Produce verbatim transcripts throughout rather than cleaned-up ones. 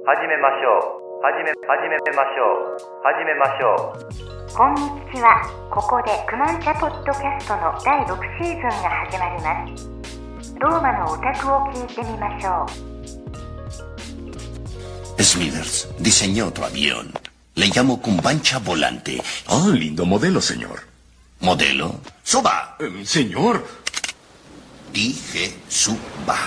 始めましょう。始め、始めましょう。始めましょう。 こんにちは。ここでクマンチャポッドキャストのだいろくシーズンが始まります。ローマのオタクを聞いてみましょう。Smithers diseñó otro avión. Le llamo Cumbancha Volante. Ah, lindo modelo, señor. ¿Modelo? ¡Suba! Eh, señor. Dije suba.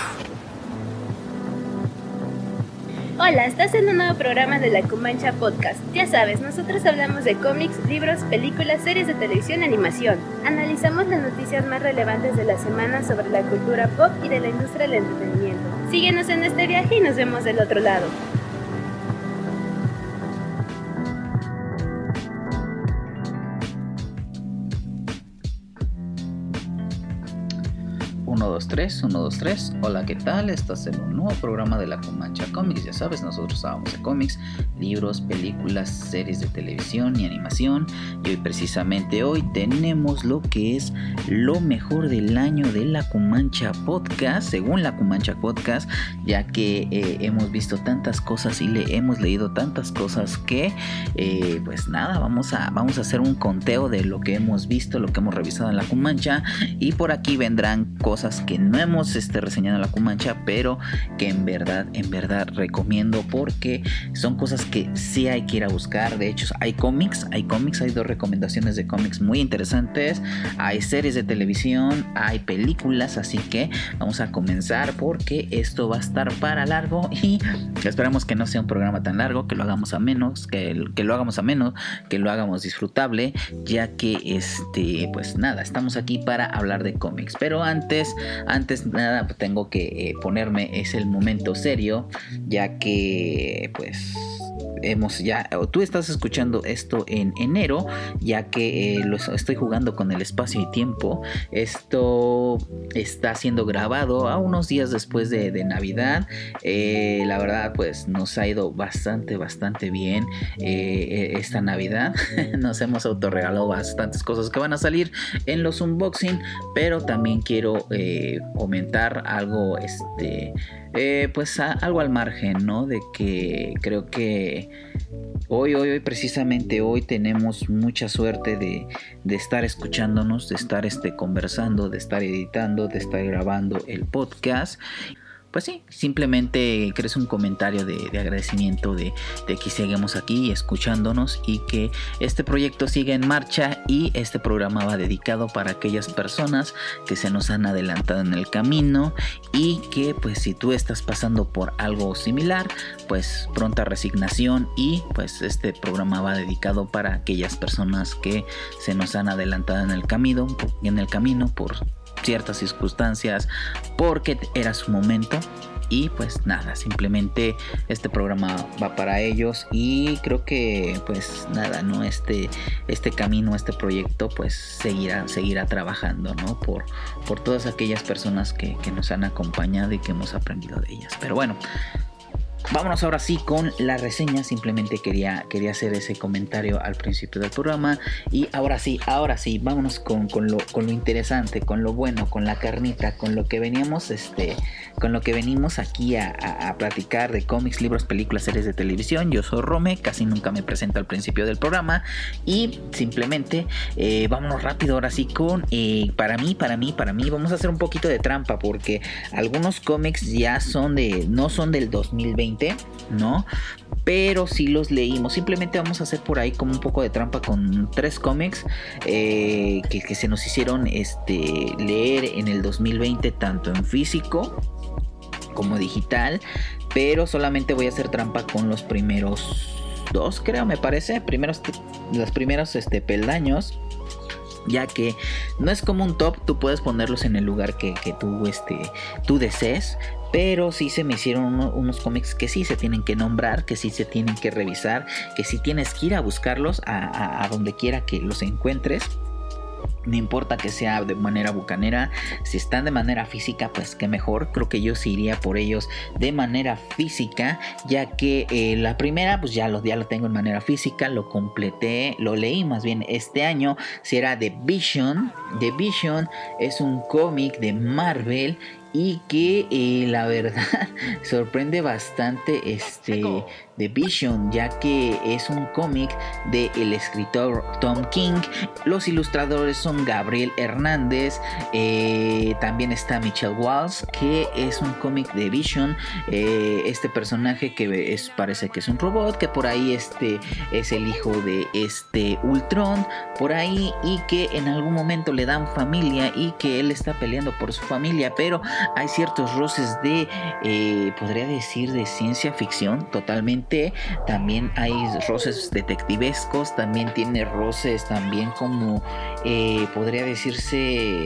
Hola, estás en un nuevo programa de la Cumancha Podcast. Ya sabes, nosotros hablamos de cómics, libros, películas, series de televisión y animación. Analizamos las noticias más relevantes de la semana sobre la cultura pop y de la industria del entretenimiento. Síguenos en este viaje y nos vemos del otro lado. uno, dos, tres, uno, dos, tres. Hola, ¿qué tal? Estás en un nuevo programa de la Cumancha Comics. Ya sabes, nosotros hablamos de cómics, libros, películas, series de televisión y animación. Y hoy, precisamente hoy, tenemos lo que es lo mejor del año de la Cumancha Podcast, según la Cumancha Podcast, ya que eh, hemos visto tantas cosas y le hemos leído tantas cosas que, eh, pues nada, vamos a, vamos a hacer un conteo de lo que hemos visto, lo que hemos revisado en la Cumancha. Y por aquí vendrán cosas que no hemos este, reseñado en la Cumancha, pero que en verdad, en verdad recomiendo, porque son cosas que sí hay que ir a buscar. De hecho, hay cómics, hay cómics, hay dos recomendaciones de cómics muy interesantes, hay series de televisión, hay películas, así que vamos a comenzar porque esto va a estar para largo y esperamos que no sea un programa tan largo, que lo hagamos a menos, que, que lo hagamos a menos, que lo hagamos disfrutable, ya que este, pues nada, estamos aquí para hablar de cómics, pero antes Antes nada, pues tengo que eh, ponerme, es el momento serio, ya que pues hemos ya, tú estás escuchando esto en enero, ya que eh, lo estoy jugando con el espacio y tiempo. Esto está siendo grabado a unos días después de, de Navidad. Eh, la verdad, pues nos ha ido bastante, bastante bien eh, esta Navidad. Nos hemos autorregalado bastantes cosas que van a salir en los unboxing, pero también quiero eh, comentar algo, este, eh, pues a, algo al margen, ¿no? De que creo que Hoy, hoy, hoy, precisamente hoy tenemos mucha suerte de, de estar escuchándonos, de estar este, conversando, de estar editando, de estar grabando el podcast. Pues sí, simplemente crees un comentario de, de agradecimiento de, de que seguimos aquí escuchándonos y que este proyecto siga en marcha, y este programa va dedicado para aquellas personas que se nos han adelantado en el camino y que pues si tú estás pasando por algo similar, pues pronta resignación, y pues este programa va dedicado para aquellas personas que se nos han adelantado en el camino, en el camino por ciertas circunstancias, porque era su momento. Y pues nada, simplemente este programa va para ellos, y creo que pues nada, no este este camino, este proyecto pues seguirá seguirá trabajando, ¿no? Por por todas aquellas personas que, que nos han acompañado y que hemos aprendido de ellas. Pero bueno, vámonos ahora sí con la reseña. Simplemente quería, quería hacer ese comentario al principio del programa. Y ahora sí, ahora sí, vámonos con, con, lo, con lo interesante, con lo bueno, con la carnita, con lo que veníamos, este, con lo que venimos aquí a, a, a platicar de cómics, libros, películas, series de televisión. Yo soy Rome, casi nunca me presento al principio del programa. Y simplemente eh, vámonos rápido ahora sí con eh, para mí, para mí, para mí. Vamos a hacer un poquito de trampa, porque algunos cómics ya son de, no son del dos mil veinte, ¿no? Pero sí los leímos. Simplemente vamos a hacer por ahí como un poco de trampa con tres cómics eh, que, que se nos hicieron este, leer en el dos mil veinte, tanto en físico como digital, pero solamente voy a hacer trampa con los primeros dos, creo, me parece, primeros, los primeros este, peldaños, ya que no es como un top, tú puedes ponerlos en el lugar que, que tú, este, tú desees. Pero sí se me hicieron uno, unos cómics que sí se tienen que nombrar, que sí se tienen que revisar, que sí tienes que ir a buscarlos a, a, a donde quiera que los encuentres. No importa que sea de manera bucanera, si están de manera física, pues qué mejor. Creo que yo sí iría por ellos de manera física, ya que eh, la primera pues ya lo, ya lo tengo en manera física, lo completé, lo leí más bien este año. Si era The Vision. The Vision es un cómic de Marvel y que eh, la verdad sorprende bastante este de Vision, ya que es un cómic del escritor Tom King. Los ilustradores son Gabriel Hernández, eh, también está Michelle Walsh, que es un cómic de Vision, eh, este personaje que es, parece que es un robot, que por ahí este es el hijo de este Ultron, por ahí, y que en algún momento le dan familia y que él está peleando por su familia, pero hay ciertos roces de, eh, podría decir, de ciencia ficción totalmente. También hay roces detectivescos, también tiene roces también como, eh, podría decirse,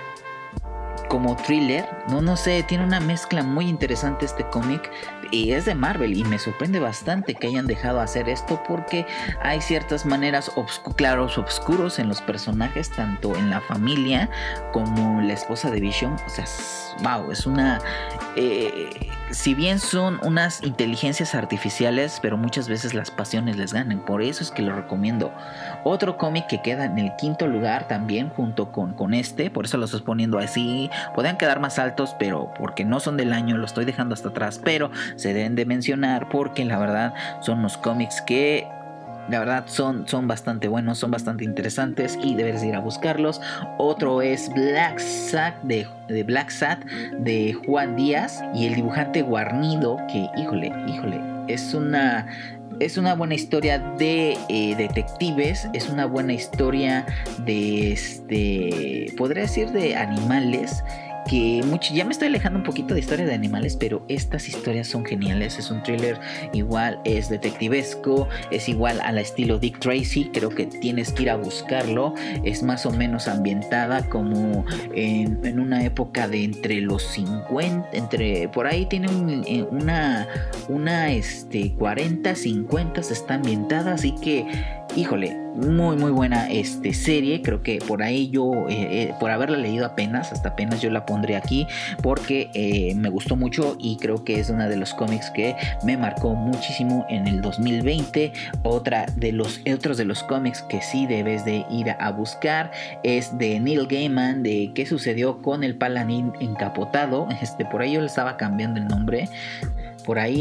como thriller, no, no sé, tiene una mezcla muy interesante este cómic, y es de Marvel, y me sorprende bastante que hayan dejado hacer esto, porque hay ciertas maneras obscu- claros obscuros en los personajes, tanto en la familia como la esposa de Vision. O sea, wow, es una eh, si bien son unas inteligencias artificiales, pero muchas veces las pasiones les ganan, por eso es que lo recomiendo. Otro cómic que queda en el quinto lugar también junto con, con este, por eso lo estoy poniendo así, podrían quedar más altos, pero porque no son del año lo estoy dejando hasta atrás, pero se deben de mencionar porque la verdad son unos cómics que la verdad son, son bastante buenos, son bastante interesantes y debes ir a buscarlos. Otro es Black Sat de, de Black Sat de Juan Díaz y el dibujante Guarnido, que híjole, híjole, es una... Es una buena historia de eh, detectives, es una buena historia de, este, podría decir, de animales, que mucho, ya me estoy alejando un poquito de historia de animales, pero estas historias son geniales. Es un thriller igual, es detectivesco, es igual a la estilo Dick Tracy, creo que tienes que ir a buscarlo. Es más o menos ambientada como en, en una época de entre los cincuenta, entre por ahí tiene un, una, una este, cuarenta, cincuenta está ambientada, así que híjole, muy muy buena este, serie. Creo que por ahí yo, eh, eh, por haberla leído apenas, hasta apenas yo la pondré aquí, porque eh, me gustó mucho y creo que es una de los cómics que me marcó muchísimo en el dos mil veinte. Otra de los, otros de los cómics que sí debes de ir a buscar es de Neil Gaiman, de qué sucedió con el Paladín encapotado. Este, por ahí yo le estaba cambiando el nombre. Por ahí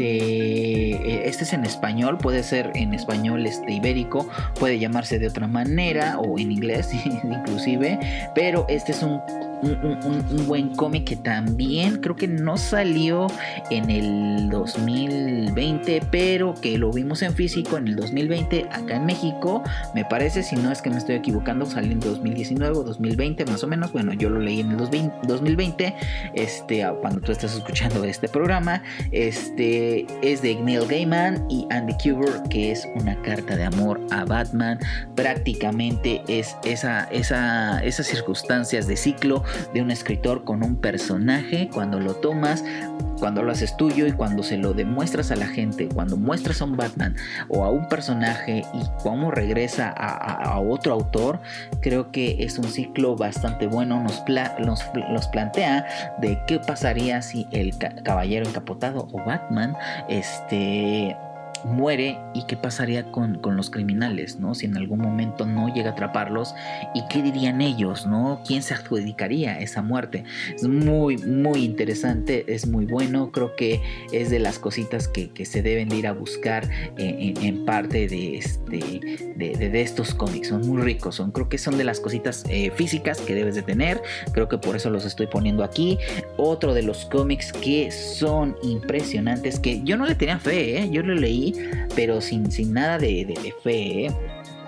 este, este es en español, puede ser en español este, ibérico, puede llamarse de otra manera o en inglés inclusive, pero este es un, un, un, un buen cómic que también creo que no salió en el dos mil veinte, pero que lo vimos en físico en el dos mil veinte acá en México, me parece, si no es que me estoy equivocando, salió en dos mil diecinueve o dos mil veinte más o menos. Bueno, yo lo leí en el dos mil veinte, este, cuando tú estás escuchando este programa. Este es de Neil Gaiman y Andy Kubert, que es una carta de amor a Batman. Prácticamente es esa, esa, esas circunstancias de ciclo de un escritor con un personaje. Cuando lo tomas, cuando lo haces tuyo y cuando se lo demuestras a la gente, cuando muestras a un Batman o a un personaje y cómo regresa a, a, a otro autor, creo que es un ciclo bastante bueno. Nos, pla, nos, nos plantea de qué pasaría si el ca- caballero encapotado o Batman este muere y qué pasaría con, con los criminales, ¿no? Si en algún momento no llega a atraparlos, y qué dirían ellos, ¿no? ¿Quién se adjudicaría esa muerte? Es muy muy interesante, es muy bueno. Creo que es de las cositas que, que se deben de ir a buscar en, en, en parte de, este, de, de, de estos cómics. Son muy ricos, son, creo que son de las cositas eh, físicas que debes de tener. Creo que por eso los estoy poniendo aquí. Otro de los cómics que son impresionantes, que yo no le tenía fe, ¿eh? Yo lo leí pero sin, sin nada de, de, de fe, ¿eh?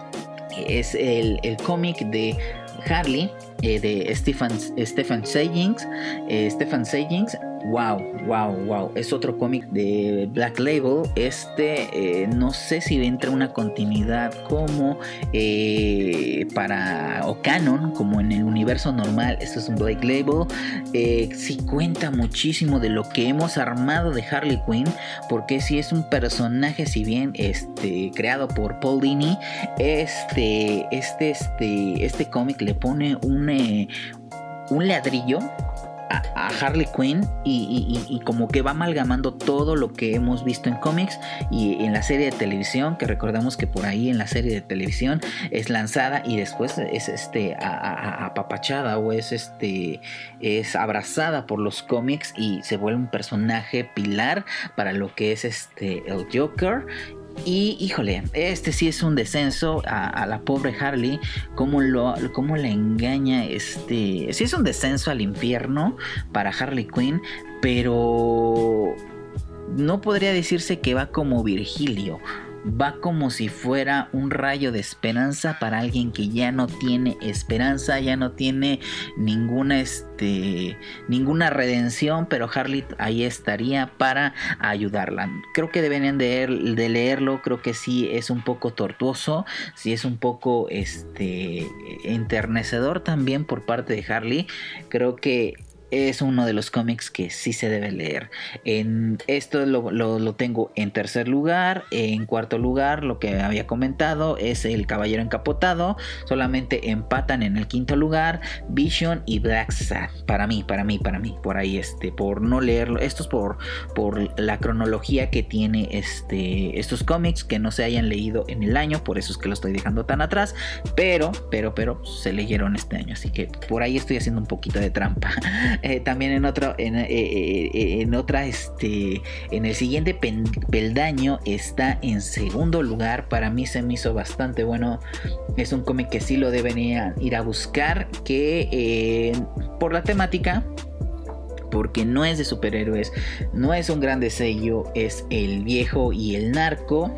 Es el, el cómic de Harley, eh, de Stephen, Stephen Sayings, eh, Stephen Sayings. Wow, wow, wow. Es otro cómic de Black Label. Este, eh, no sé si entra una continuidad como eh, para o canon, como en el universo normal. Esto es un Black Label. Eh, sí cuenta muchísimo de lo que hemos armado de Harley Quinn, porque sí es un personaje, si bien este, creado por Paul Dini, este, este, este, este cómic le pone un, eh, un ladrillo a, a Harley Quinn y, y, y como que va amalgamando todo lo que hemos visto en cómics y en la serie de televisión, que recordamos que por ahí en la serie de televisión es lanzada y después es este a, a, apapachada o es este es abrazada por los cómics y se vuelve un personaje pilar para lo que es este el Joker. Y híjole, este sí es un descenso a, a la pobre Harley, cómo, lo, cómo la engaña, este sí es un descenso al infierno para Harley Quinn, pero no podría decirse que va como Virgilio. Va como si fuera un rayo de esperanza para alguien que ya no tiene esperanza, ya no tiene ninguna, este, ninguna redención, pero Harley ahí estaría para ayudarla. Creo que deberían de, de leerlo, creo que sí es un poco tortuoso, sí es un poco este, enternecedor también por parte de Harley. Creo que es uno de los cómics que sí se debe leer. En esto lo, lo, lo tengo en tercer lugar. En cuarto lugar, lo que había comentado es El Caballero Encapotado. Solamente empatan en el quinto lugar Vision y Blacksad. Para mí, para mí, para mí. Por ahí, este, por no leerlo. Esto es por, por la cronología que tiene este, estos cómics que no se hayan leído en el año. Por eso es que lo estoy dejando tan atrás. Pero, pero, pero se leyeron este año. Así que por ahí estoy haciendo un poquito de trampa. Eh, también en otro en, eh, eh, en otra este en el siguiente pen, peldaño está en segundo lugar. Para mí se me hizo bastante bueno. Es un cómic que sí lo deberían ir a buscar, que eh, por la temática, porque no es de superhéroes, no es un gran sello, es El Viejo y el Narco,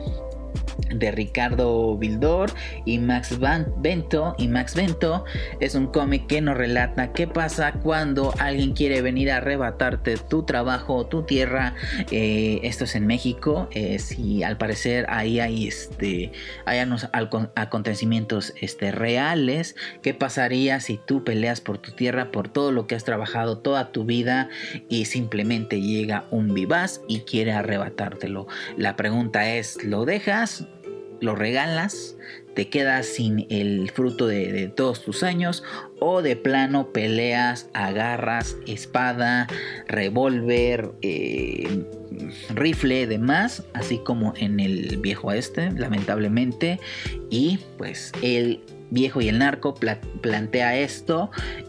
de Ricardo Bildor y Max Bento. Y Max Bento es un cómic que nos relata qué pasa cuando alguien quiere venir a arrebatarte tu trabajo, tu tierra. Eh, esto es en México. Eh, si al parecer ahí hay este hay unos acontecimientos este, reales. ¿Qué pasaría si tú peleas por tu tierra, por todo lo que has trabajado toda tu vida, y simplemente llega un vivaz y quiere arrebatártelo? La pregunta es, ¿lo dejas? ¿Lo regalas? ¿Te quedas sin el fruto de, de todos tus años? ¿O de plano peleas, agarras espada, revólver, eh, rifle, demás? Así como en El Viejo Oeste, lamentablemente. Y pues el Viejo y el Narco pla- plantea esto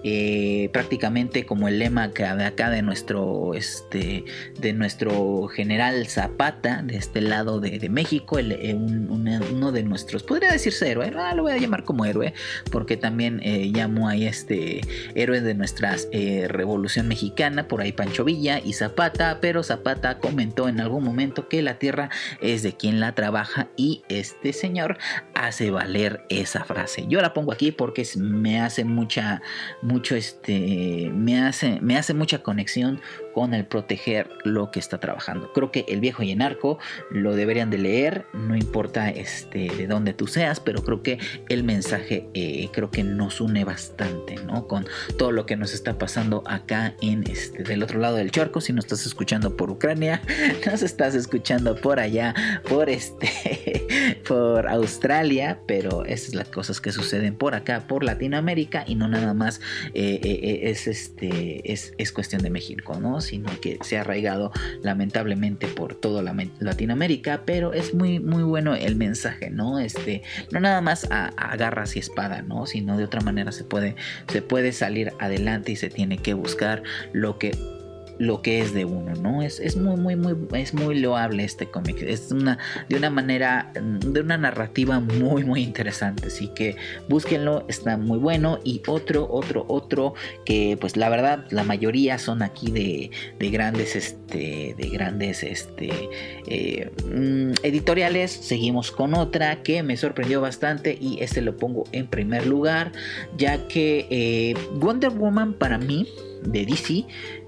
eh, prácticamente como el lema que de acá de nuestro este de nuestro general Zapata, de este lado de, de México, el, eh, un, una, uno de nuestros, podría decirse héroe, ah, lo voy a llamar como héroe, porque también eh, llamo a este héroe de nuestra eh, Revolución Mexicana, por ahí Pancho Villa y Zapata. Pero Zapata comentó en algún momento que la tierra es de quien la trabaja, y este señor hace valer esa frase. Yo la pongo aquí porque me hace mucha, mucho este, me hace, me hace mucha conexión con el proteger lo que está trabajando. Creo que El Viejo y el Narco lo deberían de leer, no importa este, de dónde tú seas, pero creo que el mensaje eh, creo que nos une bastante, ¿no? Con todo lo que nos está pasando acá en este, del otro lado del charco. Si nos estás escuchando por Ucrania, nos estás escuchando por allá, por este, por Australia, pero esas son las cosas que suceden por acá, por Latinoamérica, y no nada más eh, eh, es este, es, es cuestión de México, ¿no? Sino que se ha arraigado lamentablemente por toda la Latinoamérica. Pero es muy muy bueno el mensaje, ¿no? Este, no nada más a, a garras y espada, ¿no? Sino de otra manera se puede, se puede salir adelante y se tiene que buscar lo que lo que es de uno, ¿no? Es, es muy, muy, muy, es muy loable este cómic. Es una, de una manera, de una narrativa muy, muy interesante. Así que búsquenlo, está muy bueno. Y otro, otro, otro que, pues la verdad, la mayoría son aquí de, de grandes, este, de grandes, este, eh, editoriales. Seguimos con otra que me sorprendió bastante, y este lo pongo en primer lugar, ya que eh, Wonder Woman, para mí, de D C,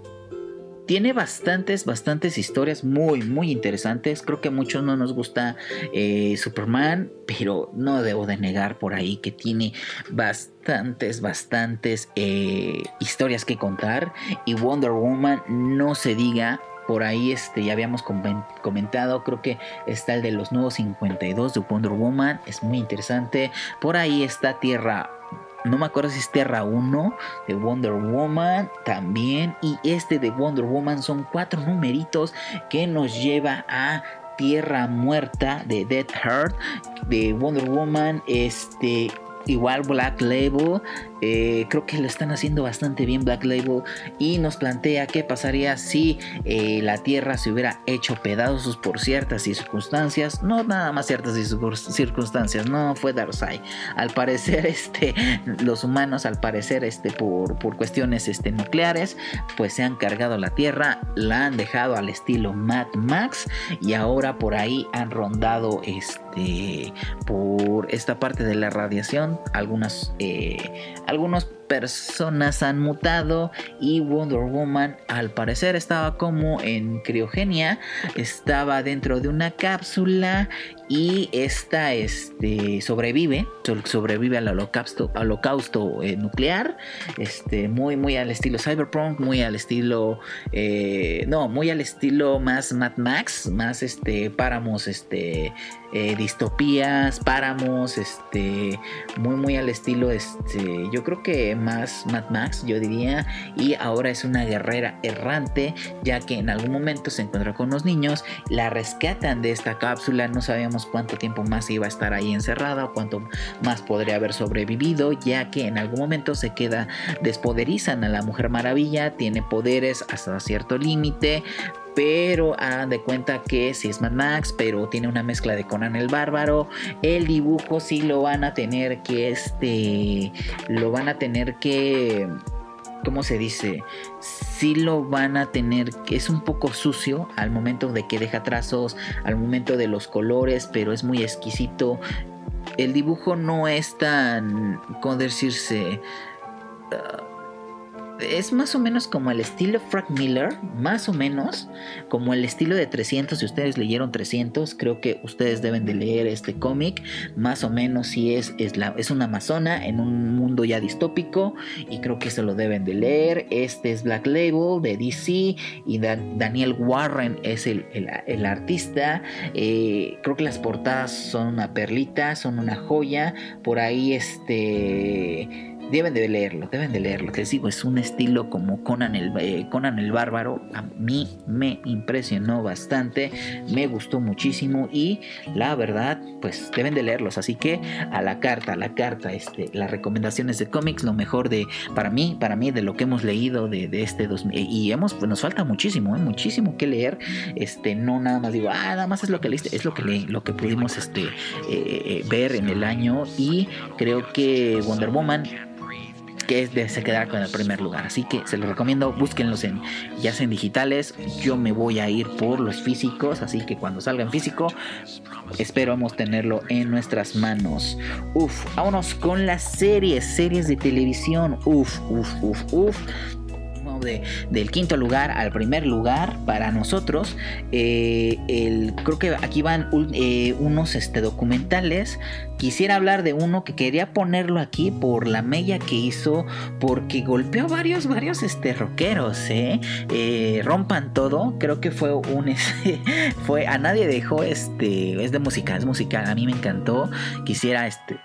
tiene bastantes, bastantes historias muy, muy interesantes. Creo que a muchos no nos gusta eh, Superman, pero no debo de negar por ahí que tiene bastantes, bastantes eh, historias que contar. Y Wonder Woman, no se diga. Por ahí este, ya habíamos comentado, creo que está el de los nuevos cincuenta y dos de Wonder Woman, es muy interesante. Por ahí está Tierra no me acuerdo si es Tierra uno de Wonder Woman también. Y este de Wonder Woman son cuatro numeritos que nos lleva a Tierra Muerta de Dead Heart de Wonder Woman. Este... Igual Black Label, eh, creo que lo están haciendo bastante bien Black Label, y nos plantea qué pasaría si eh, la Tierra se hubiera hecho pedazos por ciertas circunstancias. No nada más ciertas circunstancias, no fue Darkseid. Al parecer este, los humanos al parecer este, por, por cuestiones este, nucleares pues se han cargado la Tierra, la han dejado al estilo Mad Max, y ahora por ahí han rondado este, por esta parte de la radiación. Algunas, eh, algunas personas han mutado, y Wonder Woman al parecer estaba como en criogenia, estaba dentro de una cápsula, y esta este, sobrevive, sobrevive al holocausto, holocausto eh, nuclear, este, muy, muy al estilo Cyberpunk, muy al estilo, eh, no, muy al estilo más Mad Max, más este, páramos, este, eh, distopías, páramos, este, muy, muy al estilo, este, yo creo que más Mad Max, yo diría. Y ahora es una guerrera errante, ya que en algún momento se encuentra con los niños, la rescatan de esta cápsula, no sabíamos cuánto tiempo más iba a estar ahí encerrada o cuánto más podría haber sobrevivido, ya que en algún momento se queda, despoderizan a la Mujer Maravilla, tiene poderes hasta cierto límite, pero hagan de cuenta que sí es Mad Max, pero tiene una mezcla de Conan el Bárbaro. El dibujo sí lo van a tener que este lo van a tener que ¿cómo se dice? Sí lo van a tener, que es un poco sucio al momento de que deja trazos, al momento de los colores, pero es muy exquisito. El dibujo no es tan, ¿cómo decirse? Uh, es más o menos como el estilo Frank Miller, más o menos como el estilo de trescientos. Si ustedes leyeron trescientos, creo que ustedes deben de leer este cómic. Más o menos si es, es, la, es una amazona en un mundo ya distópico, y creo que se lo deben de leer. Este es Black Label de D C, y Dan, Daniel Warren es el, el, el artista. Eh, creo que las portadas son una perlita, son una joya. Por ahí este... Deben de leerlo, deben de leerlo. Que les digo, es un estilo como Conan el, eh, Conan el Bárbaro. A mí me impresionó bastante, me gustó muchísimo, y la verdad, pues deben de leerlos. Así que a la carta, a la carta, este, las recomendaciones de cómics, lo mejor de, para mí, para mí, de lo que hemos leído de, de este dos mil. Y hemos, pues nos falta muchísimo, ¿eh? muchísimo que leer. Este, no nada más digo, ah, nada más es lo que leíste, es lo que leí, lo que pudimos este, eh, ver en el año. Y creo que Wonder Woman, que es de se quedar con el primer lugar, así que se los recomiendo, búsquenlos en, ya sea en digitales. Yo me voy a ir por los físicos, así que cuando salga en físico esperamos tenerlo en nuestras manos. Uf, vámonos con las series, series de televisión. Uf, uf, uf, uf. De, del quinto lugar al primer lugar para nosotros, eh, el, creo que aquí van eh, unos este, documentales. Quisiera hablar de uno que quería ponerlo aquí por la mella que hizo, porque golpeó varios, varios este, rockeros, ¿eh? Eh, rompan todo, creo que fue un este, fue a nadie dejó, este, es de música, es musical, a mí me encantó. Quisiera este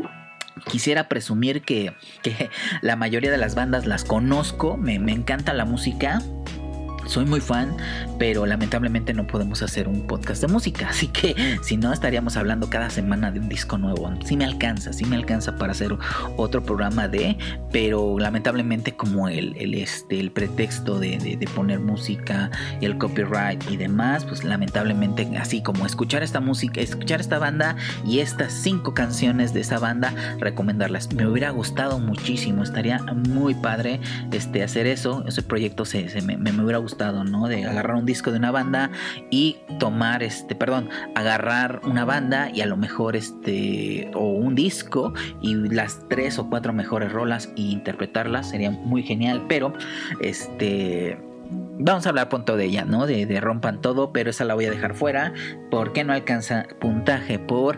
Quisiera presumir que, que la mayoría de las bandas las conozco, me, me encanta la música, soy muy fan, pero lamentablemente no podemos hacer un podcast de música, así que si no estaríamos hablando cada semana de un disco nuevo. Sí me alcanza, sí me alcanza para hacer otro programa de, pero lamentablemente como el, el, este, el pretexto de, de, de poner música, el copyright y demás, pues lamentablemente así como escuchar esta música, escuchar esta banda y estas cinco canciones de esa banda, recomendarlas. Me hubiera gustado muchísimo, estaría muy padre este, hacer eso, ese proyecto se, se me, me hubiera gustado, ¿no? De agarrar un disco de una banda y tomar este, perdón, agarrar una banda y a lo mejor este, o un disco y las tres o cuatro mejores rolas e interpretarlas, sería muy genial, pero este, vamos a hablar pronto de ella, ¿no? De, de Rompan Todo, pero esa la voy a dejar fuera porque no alcanza puntaje, por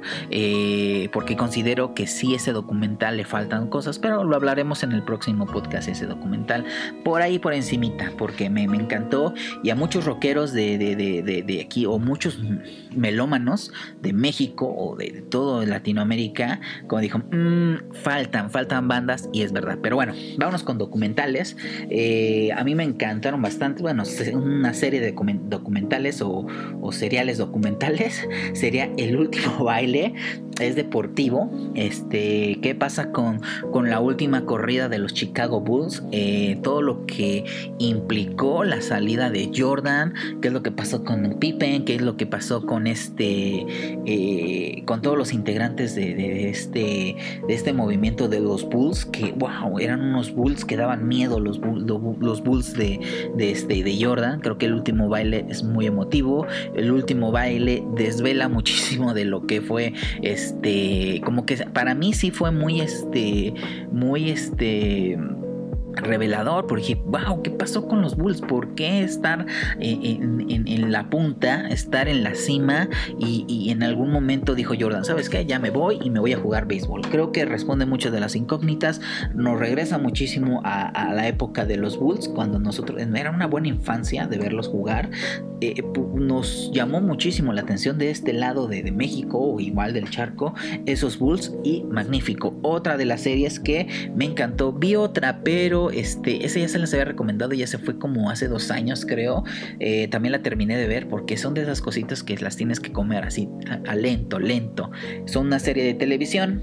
eh, porque considero que sí, ese documental le faltan cosas, pero lo hablaremos en el próximo podcast, ese documental, por ahí por encimita, porque me, me encantó, y a muchos rockeros de, de, de, de, de aquí, o muchos melómanos de México o de, de todo Latinoamérica, como dijo, mmm, faltan, faltan bandas, y es verdad. Pero bueno, vámonos con documentales. Eh, a mí me encantaron bastante, bueno, una serie de documentales o, o seriales documentales sería El Último Baile. Es deportivo. Este, ¿qué pasa con, con la última corrida de los Chicago Bulls? Eh, todo lo que implicó la salida de Jordan, qué es lo que pasó con Pippen, qué es lo que pasó con este, eh, con todos los integrantes de, de este, de este movimiento de los Bulls, que wow, eran unos Bulls que daban miedo, los Bulls, los Bulls de, de este, de Jordan. Creo que El Último Baile es muy emotivo. El Último Baile desvela muchísimo de lo que fue este Este, como que para mí sí fue muy este, muy este revelador, porque dije, wow, ¿qué pasó con los Bulls? ¿Por qué estar en, en, en la punta, estar en la cima? Y, y en algún momento dijo Jordan, ¿sabes qué? Ya me voy y me voy a jugar béisbol. Creo que responde muchas de las incógnitas, nos regresa muchísimo a, a la época de los Bulls, cuando nosotros, era una buena infancia de verlos jugar. Eh, nos llamó muchísimo la atención de este lado de, de México, o igual del charco, esos Bulls, y magnífico. Otra de las series que me encantó, vi otra, pero Este, esa ya se las había recomendado, ya se fue como hace dos años creo. Eh, también la terminé de ver, porque son de esas cositas que las tienes que comer así a, a lento, lento. Son una serie de televisión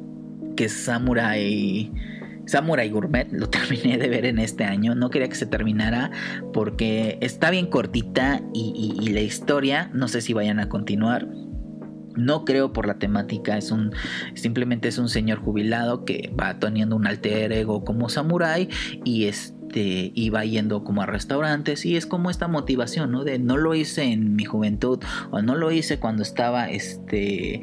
que es Samurai Samurai Gourmet. Lo terminé de ver en este año. No quería que se terminara porque está bien cortita, y, y, y la historia no sé si vayan a continuar. No creo, por la temática. Es un simplemente es un señor jubilado que va teniendo un alter ego como samurái, y este y va yendo como a restaurantes, y es como esta motivación, ¿no? De no lo hice en mi juventud, o no lo hice cuando estaba este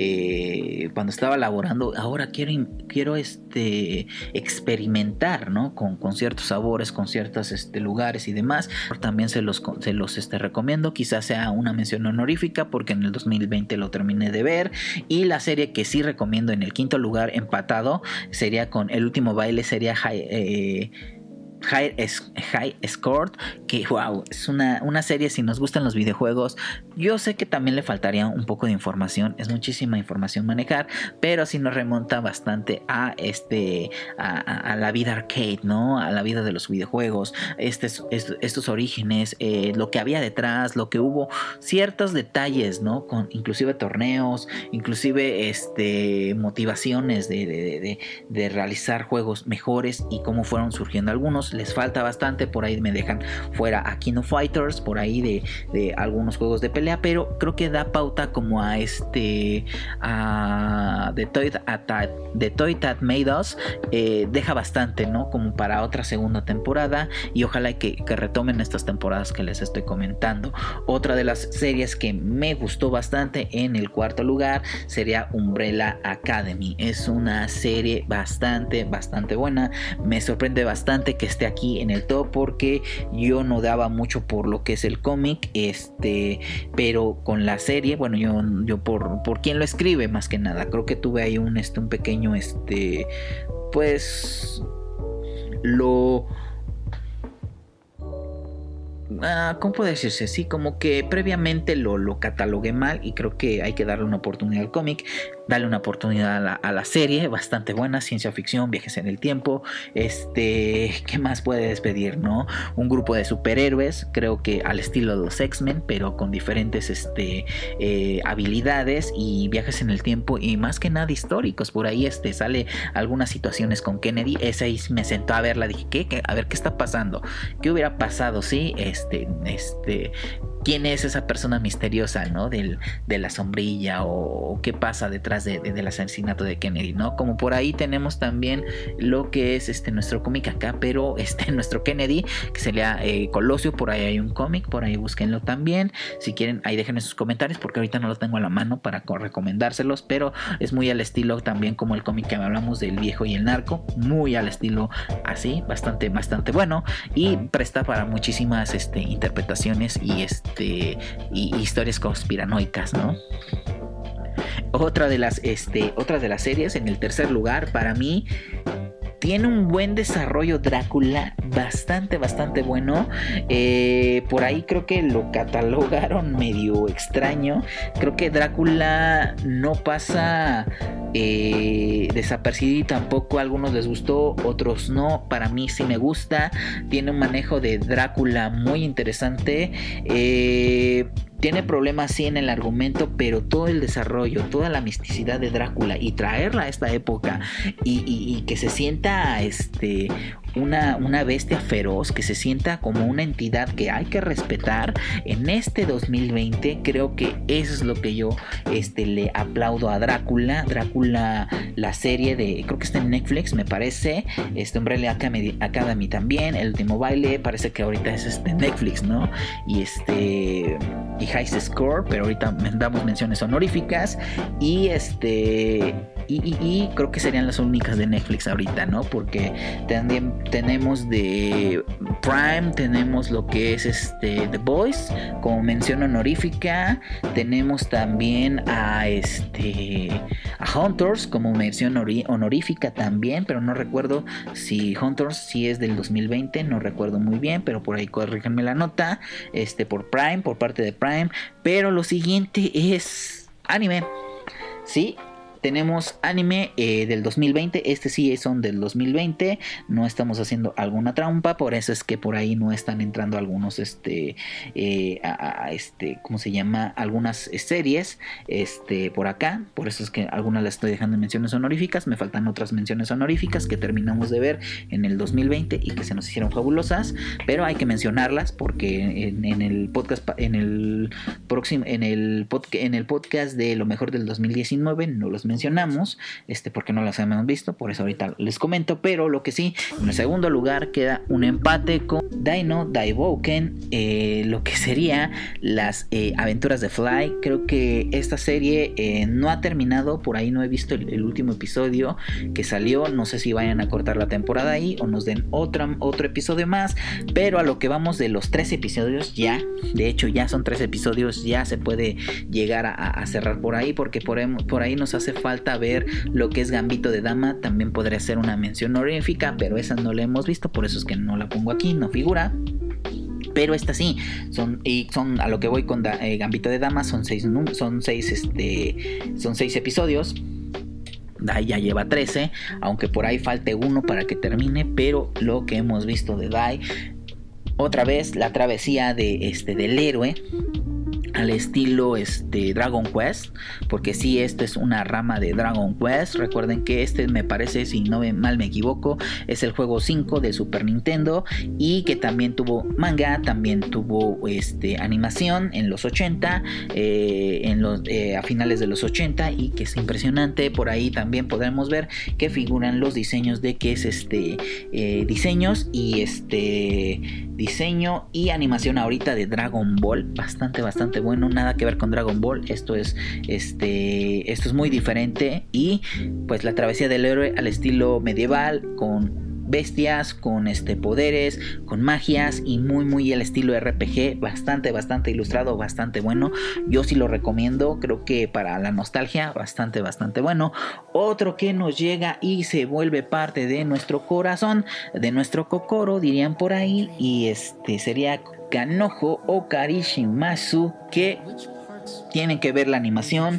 eh, cuando estaba laborando. Ahora quiero quiero este experimentar, ¿no? Con, con ciertos sabores, con ciertos este, lugares y demás. También se los se los este, recomiendo. Quizás sea una mención honorífica, porque en el dos mil veinte lo terminé de ver. Y la serie que sí recomiendo, en el quinto lugar, empatado, sería con El Último Baile, sería High, eh, High, High Score, que wow, es una, una serie. Si nos gustan los videojuegos, yo sé que también le faltaría un poco de información, es muchísima información manejar, pero sí nos remonta bastante a este a, a, a la vida arcade, ¿no? A la vida de los videojuegos, este, estos, estos orígenes, eh, lo que había detrás, lo que hubo, ciertos detalles, ¿no? Con inclusive torneos, inclusive este motivaciones de, de, de, de realizar juegos mejores, y cómo fueron surgiendo algunos. Les falta bastante, por ahí me dejan fuera a King of Fighters, por ahí de, de algunos juegos de pelea, pero creo que da pauta como a este a The Toy That, The Toy That Made Us. Eh, deja bastante, ¿no? Como para otra segunda temporada, y ojalá que, que retomen estas temporadas que les estoy comentando. Otra de las series que me gustó bastante, en el cuarto lugar, sería Umbrella Academy. Es una serie bastante, bastante buena. Me sorprende bastante que esté aquí en el top, porque yo no daba mucho por lo que es el cómic, este, pero con la serie, bueno, yo, yo por, por quien lo escribe, más que nada, creo que tuve ahí un, este, un pequeño, este, pues, lo... Uh, ¿cómo puede decirse? Sí, como que previamente lo, lo catalogué mal, y creo que hay que darle una oportunidad al cómic, darle una oportunidad a la, a la serie, bastante buena, ciencia ficción, viajes en el tiempo, este, ¿qué más puedes pedir, no? Un grupo de superhéroes, creo que al estilo de los X-Men, pero con diferentes este, eh, habilidades y viajes en el tiempo, y más que nada históricos. Por ahí este, sale algunas situaciones con Kennedy, esa ahí me sentó a verla, dije, ¿qué? ¿Qué? A ver, ¿qué está pasando? ¿Qué hubiera pasado si este, este quién es esa persona misteriosa, ¿no? Del, de la sombrilla, o, o qué pasa detrás de, de, del asesinato de Kennedy, ¿no? Como por ahí tenemos también lo que es este nuestro cómic acá, pero este nuestro Kennedy, que sería eh, Colosio. Por ahí hay un cómic, por ahí búsquenlo también. Si quieren, ahí déjenme sus comentarios, porque ahorita no lo tengo a la mano para recomendárselos, pero es muy al estilo también como el cómic que hablamos del Viejo y el Narco, muy al estilo así, bastante, bastante bueno, y presta para muchísimas este, interpretaciones y este y historias conspiranoicas, ¿no? Otra de las este, otra de las series, en el tercer lugar, para mí tiene un buen desarrollo Drácula, bastante, bastante bueno. Eh, por ahí creo que lo catalogaron medio extraño. Creo que Drácula no pasa eh, desapercibido, y tampoco a algunos les gustó, otros no. Para mí sí me gusta. Tiene un manejo de Drácula muy interesante. Eh... Tiene problemas sí en el argumento, pero todo el desarrollo, toda la misticidad de Drácula y traerla a esta época y, y, y que se sienta este, una, una bestia feroz, que se sienta como una entidad que hay que respetar en este dos mil veinte, creo que eso es lo que yo este, le aplaudo a Drácula. Drácula, la serie de, creo que está en Netflix, me parece, este Umbrella Academy, Academy también, El Último Baile, parece que ahorita es este Netflix, ¿no? Y este... y High Score, pero ahorita damos menciones honoríficas, y este y, y, y creo que serían las únicas de Netflix ahorita, ¿no? Porque también tenemos de Prime, tenemos lo que es este The Boys como mención honorífica, tenemos también a este a Hunters como mención honorífica también, pero no recuerdo si Hunters si es del dos mil veinte, no recuerdo muy bien, pero por ahí corríjanme la nota, este por Prime, por parte de Prime. Pero lo siguiente es anime, ¿sí? Tenemos anime eh, del dos mil veinte. Este sí son del dos mil veinte. No estamos haciendo alguna trampa. Por eso es que por ahí no están entrando algunos este, eh, a, a, este ¿cómo se llama? Algunas series este, por acá. Por eso es que algunas las estoy dejando en menciones honoríficas. Me faltan otras menciones honoríficas que terminamos de ver en el dos mil veinte y que se nos hicieron fabulosas. Pero hay que mencionarlas porque en, en el podcast en el próximo en el, podca- en el podcast de lo mejor del dos mil diecinueve no los mencionamos, este, porque no las hemos visto, por eso ahorita les comento. Pero lo que sí, en el segundo lugar queda un empate con Dino Daiboken, eh, lo que sería las eh, aventuras de Fly. Creo que esta serie eh, no ha terminado, por ahí no he visto el, el último episodio que salió, no sé si vayan a cortar la temporada ahí o nos den otra, otro episodio más, pero a lo que vamos de los tres episodios ya, de hecho ya son tres episodios, ya se puede llegar a, a cerrar por ahí, porque por, por ahí nos hace falta ver lo que es Gambito de Dama. También podría ser una mención honorífica, pero esa no la hemos visto, por eso es que no la pongo aquí, no figura. Pero esta sí, son, y son a lo que voy con da, eh, Gambito de Dama, son seis, son seis, este, son seis episodios. Dai ya lleva trece, aunque por ahí falte uno para que termine, pero lo que hemos visto de Dai, otra vez la travesía de, este, del héroe, al estilo este, Dragon Quest, porque sí, esto es una rama de Dragon Quest. Recuerden que este, me parece, si no me, mal me equivoco, es el juego cinco de Super Nintendo, y que también tuvo manga, también tuvo este, animación en los ochenta, eh, en los, eh, a finales de los ochenta, y que es impresionante. Por ahí también podremos ver que figuran los diseños de que es este eh, diseños y este diseño y animación ahorita de Dragon Ball, bastante bastante bueno, nada que ver con Dragon Ball. Esto es este esto es muy diferente, y pues la travesía del héroe al estilo medieval, con bestias, con este poderes, con magias, y muy muy el estilo R P G, bastante bastante ilustrado, bastante bueno. Yo sí lo recomiendo, creo que para la nostalgia, bastante bastante bueno. Otro que nos llega y se vuelve parte de nuestro corazón, de nuestro kokoro, dirían por ahí, y este sería Kanojo o Karishimasu, que tienen que ver la animación.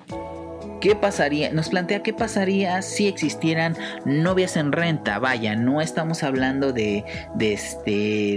¿Qué pasaría? Nos plantea qué pasaría si existieran novias en renta. Vaya, no estamos hablando de, de, este,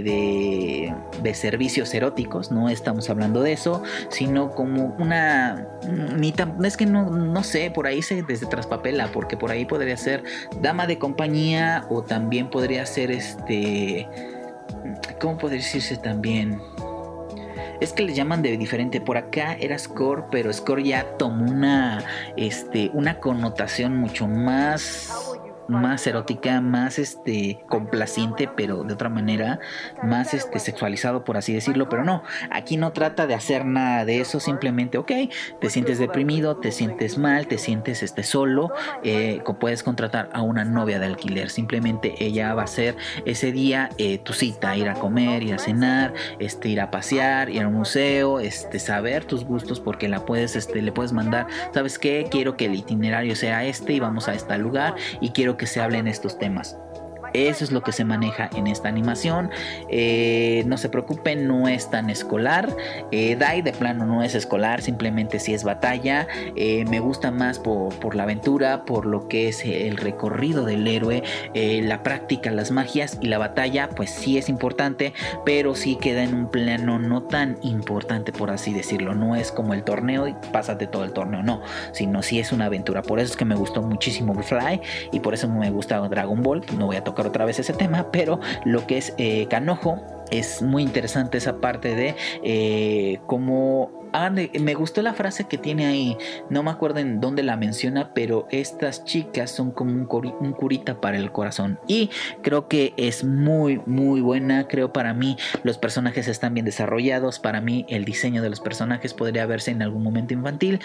de, de servicios eróticos, no estamos hablando de eso, sino como una... Ni tan, es que no, no sé, por ahí se desde traspapela, porque por ahí podría ser dama de compañía, o también podría ser este... ¿Cómo podría decirse también? es que les llaman de diferente. Por acá era Score, pero Score ya tomó una, este, una connotación mucho más... más erótica, más este complaciente, pero de otra manera más este sexualizado, por así decirlo. Pero no, aquí no trata de hacer nada de eso. Simplemente, ok, te sientes deprimido, te sientes mal, te sientes este solo, eh, puedes contratar a una novia de alquiler. Simplemente ella va a ser ese día eh, tu cita, ir a comer, ir a cenar, este ir a pasear, ir a un museo, este saber tus gustos, porque la puedes este le puedes mandar, ¿sabes qué? Quiero que el itinerario sea este y vamos a este lugar y quiero que se hablen estos temas. Eso es lo que se maneja en esta animación. Eh, no se preocupen, no es tan escolar. Eh, Dai de plano no es escolar, simplemente sí es batalla. Eh, me gusta más por, por la aventura, por lo que es el recorrido del héroe, eh, la práctica, las magias y la batalla, pues sí es importante, pero sí queda en un plano no tan importante, por así decirlo. No es como el torneo y pásate todo el torneo, no, sino sí es una aventura. Por eso es que me gustó muchísimo Fly y por eso me gusta Dragon Ball. No voy a tocar otra vez ese tema, pero lo que es eh, Kanojo es muy interesante, esa parte de eh, cómo ah, de, me gustó la frase que tiene ahí, no me acuerdo en dónde la menciona, pero estas chicas son como un, curi, un curita para el corazón, y creo que es muy muy buena. Creo, para mí los personajes están bien desarrollados, para mí el diseño de los personajes podría verse en algún momento infantil,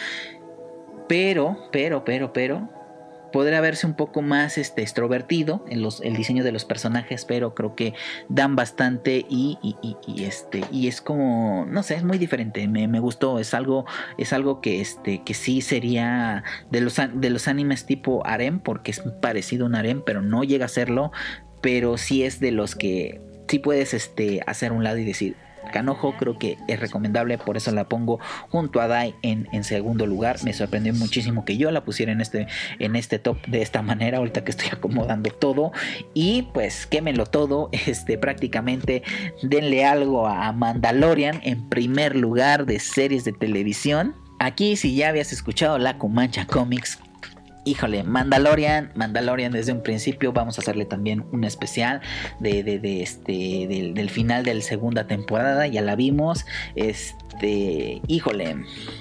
pero pero pero pero podría verse un poco más este, extrovertido en los, el diseño de los personajes, pero creo que dan bastante y, y, y, y, este, y es como, no sé, es muy diferente. Me, me gustó, es algo, es algo que, este, que sí sería de los, de los animes tipo harem, porque es parecido a un harem, pero no llega a serlo, pero sí es de los que sí puedes este, hacer un lado y decir, Kanojo creo que es recomendable, por eso la pongo junto a Dai en, en segundo lugar. Me sorprendió muchísimo que yo la pusiera en este, en este top de esta manera, ahorita que estoy acomodando todo. Y pues quémenlo todo, este, prácticamente denle algo a Mandalorian en primer lugar de series de televisión. Aquí, si ya habías escuchado La Comancha Comics, híjole, Mandalorian, Mandalorian desde un principio. Vamos a hacerle también un especial de, de, de este, del, del final de la segunda temporada. Ya la vimos. Este, híjole,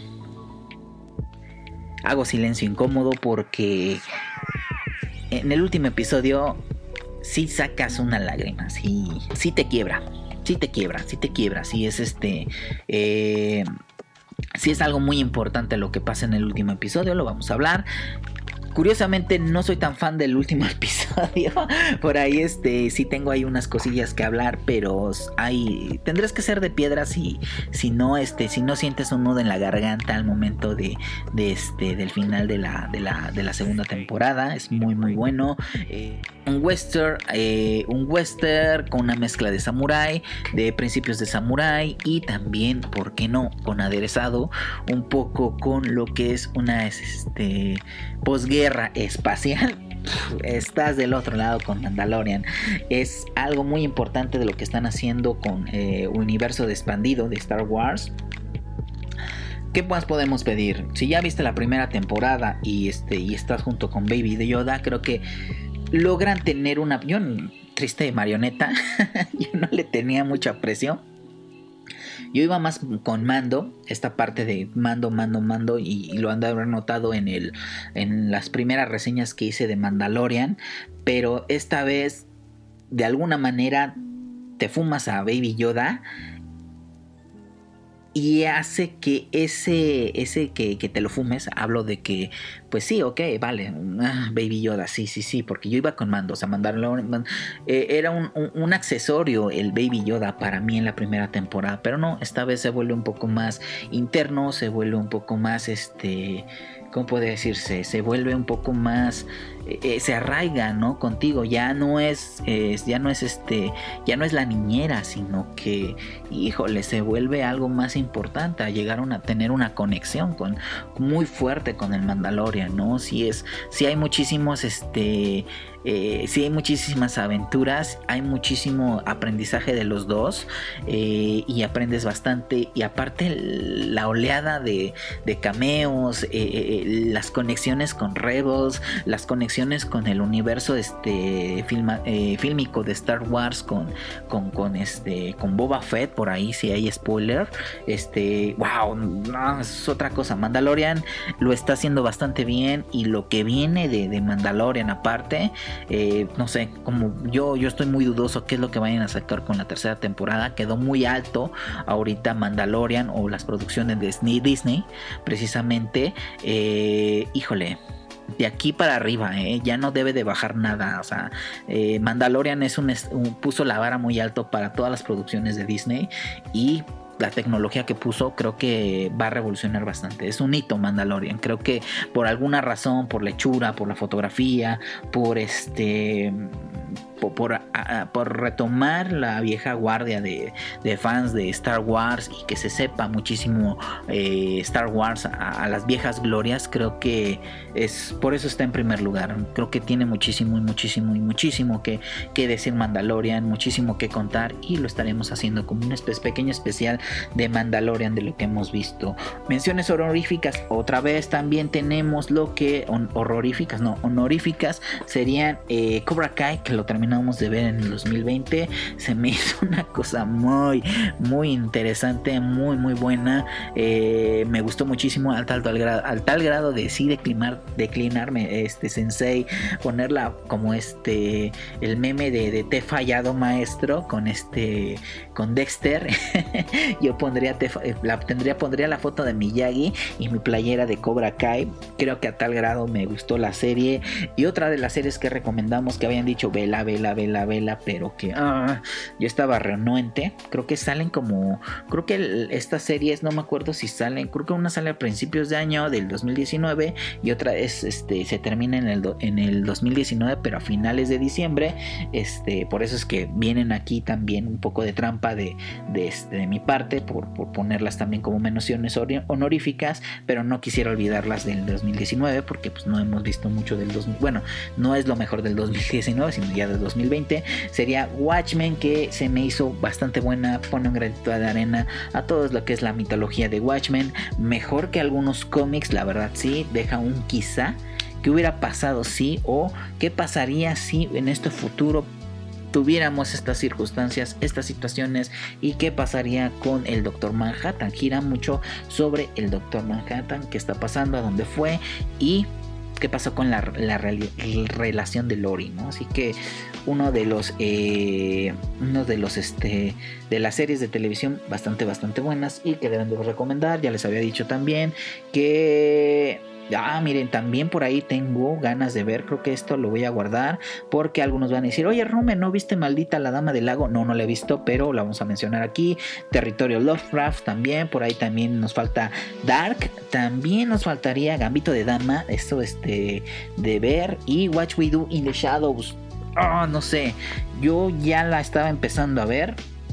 hago silencio incómodo porque en el último episodio sí sacas una lágrima, sí, sí te quiebra, sí te quiebra, sí te quiebra, sí es este, eh, sí es algo muy importante lo que pasa en el último episodio. Lo vamos a hablar. Curiosamente no soy tan fan del último episodio. Por ahí este sí tengo ahí unas cosillas que hablar, pero hay tendrás que ser de piedra si, si no este si no sientes un nudo en la garganta al momento de, de este del final de la de la de la segunda temporada. Es muy muy bueno. Eh, un western eh, un western con una mezcla de samurái, de principios de samurái, y también, ¿por qué no?, con aderezado un poco con lo que es una este posguerra espacial. Estás del otro lado con Mandalorian. Es algo muy importante de lo que están haciendo con eh, universo expandido de Star Wars. ¿Qué más podemos pedir? Si ya viste la primera temporada y, este, y estás junto con Baby de Yoda, creo que logran tener una... Yo, triste marioneta, yo no le tenía mucho aprecio. Yo iba más con Mando, esta parte de Mando, Mando, Mando, y, y lo han de haber notado en, el, en las primeras reseñas que hice de Mandalorian, pero esta vez de alguna manera te fumas a Baby Yoda y hace que ese, ese que, que te lo fumes, hablo de que, pues sí, ok, vale, ah, Baby Yoda, sí, sí, sí, porque yo iba con Mando, o sea, mandarlo, eh, era un, un, un accesorio el Baby Yoda para mí en la primera temporada, pero no, esta vez se vuelve un poco más interno, se vuelve un poco más, este, ¿cómo puede decirse? Se vuelve un poco más, eh, se arraiga, ¿no?, contigo. Ya no es, eh, ya no es este, ya no es la niñera, sino que, híjole, se vuelve algo más importante, a llegar a una, tener una conexión con, muy fuerte con el Mandalorian, ¿no? Sí es, sí hay muchísimos, este, eh, sí hay muchísimas aventuras, hay muchísimo aprendizaje de los dos, eh, y aprendes bastante, y aparte la oleada de, de cameos, eh, eh, las conexiones con Rebels, las conexiones conexiones con el universo este filma, eh, fílmico de Star Wars con, con, con este con Boba Fett, por ahí si hay spoiler, este wow, no, es otra cosa. Mandalorian lo está haciendo bastante bien, y lo que viene de, de Mandalorian aparte, eh, no sé, como yo, yo estoy muy dudoso qué es lo que vayan a sacar con la tercera temporada. Quedó muy alto ahorita Mandalorian o las producciones de Disney, Disney precisamente, eh, híjole, de aquí para arriba, eh, ya no debe de bajar nada. O sea, eh, Mandalorian es un, un, puso la vara muy alto para todas las producciones de Disney, y la tecnología que puso creo que va a revolucionar bastante. Es un hito Mandalorian. Creo que por alguna razón, por la hechura, por la fotografía, por este... Por, por, a, por retomar la vieja guardia de, de fans de Star Wars, y que se sepa muchísimo eh, Star Wars a, a las viejas glorias, creo que es por eso está en primer lugar. Creo que tiene muchísimo y muchísimo y muchísimo que, que decir Mandalorian, muchísimo que contar, y lo estaremos haciendo como un espe- pequeño especial de Mandalorian, de lo que hemos visto. Menciones honoríficas, otra vez también tenemos lo que on, horroríficas, no, honoríficas serían eh, Cobra Kai, que lo terminamos de ver en el dos mil veinte. Se me hizo una cosa muy muy interesante, muy muy buena. Eh, me gustó muchísimo al tal, tal grado, al tal grado de sí declinar, declinarme este sensei, ponerla como este el meme de, de te he fallado maestro con este con Dexter. Yo pondría te, la tendría pondría la foto de Miyagi y mi playera de Cobra Kai. Creo que a tal grado me gustó la serie. Y otra de las series que recomendamos, que habían dicho vela vela vela vela, pero que ah, yo estaba renuente. Creo que salen como creo que el, estas series, no me acuerdo si salen, creo que una sale a principios de año del dos mil diecinueve y otra es este se termina en el en el dos mil diecinueve, pero a finales de diciembre. Este por eso es que vienen aquí también un poco de trampa de de, este, de mi parte por, por ponerlas también como menciones honoríficas, pero no quisiera olvidarlas del dos mil diecinueve, porque pues no hemos visto mucho del dos mil, bueno, no es lo mejor del dos mil diecinueve, sino ya del dos mil veinte. Sería Watchmen, que se me hizo bastante buena, pone un granito de arena a todo lo que es la mitología de Watchmen, mejor que algunos cómics, la verdad sí, deja un quizá, qué hubiera pasado si, o qué pasaría si en este futuro tuviéramos estas circunstancias, estas situaciones, y qué pasaría con el Doctor Manhattan. Gira mucho sobre el Doctor Manhattan, qué está pasando, a dónde fue y qué pasó con la, la, la relación de Lori, ¿no? Así que uno de los eh, uno de los este de las series de televisión bastante bastante buenas y que deben de recomendar. Ya les había dicho también que ah, miren, también por ahí tengo ganas de ver, creo que esto lo voy a guardar, porque algunos van a decir, oye Rume, ¿no viste Maldita la Dama del Lago? No, no la he visto, pero la vamos a mencionar aquí. Territorio Lovecraft también, por ahí también nos falta Dark, también nos faltaría Gambito de Dama, esto este de ver, y What We Do in the Shadows. Oh, no sé, yo ya la estaba empezando a ver,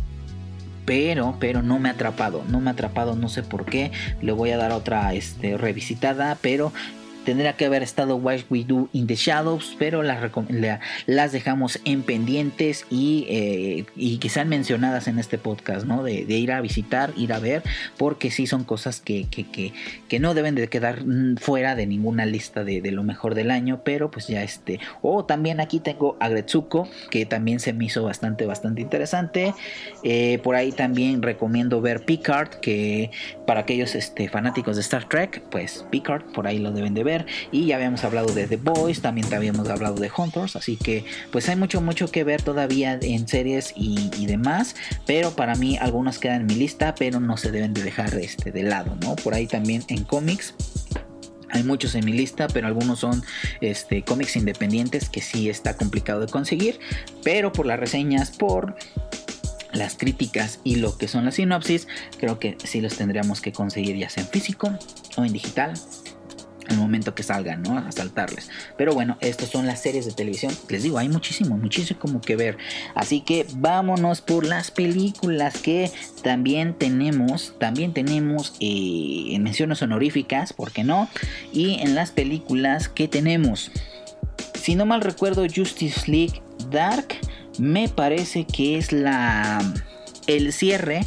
Pero, pero no me ha atrapado, no me ha atrapado, no sé por qué. Le voy a dar otra este, revisitada, pero tendría que haber estado What We Do in the Shadows, pero las, la, las dejamos en pendientes y, eh, y que sean mencionadas en este podcast, ¿no? De, de ir a visitar, ir a ver, porque sí son cosas que, que, que, que no deben de quedar fuera de ninguna lista de, de lo mejor del año, pero pues ya este... O oh, también aquí tengo Agretsuko, que también se me hizo bastante, bastante interesante. Eh, por ahí también recomiendo ver Picard, que para aquellos este, fanáticos de Star Trek, pues Picard, por ahí lo deben de ver. Y ya habíamos hablado de The Boys, también habíamos hablado de Hunters, así que pues hay mucho mucho que ver todavía en series y, y demás, pero para mí algunos quedan en mi lista, pero no se deben de dejar este, de lado, ¿no? Por ahí también en cómics hay muchos en mi lista, pero algunos son este, cómics independientes que sí está complicado de conseguir, pero por las reseñas, por las críticas y lo que son las sinopsis, creo que sí los tendríamos que conseguir, ya sea en físico o en digital, el momento que salgan, ¿no? A saltarles. Pero bueno, estas son las series de televisión. Les digo, hay muchísimo, muchísimo como que ver. Así que vámonos por las películas, que también tenemos, también tenemos eh, menciones honoríficas, ¿por qué no? Y en las películas que tenemos, si no mal recuerdo, Justice League Dark, me parece que es la... el cierre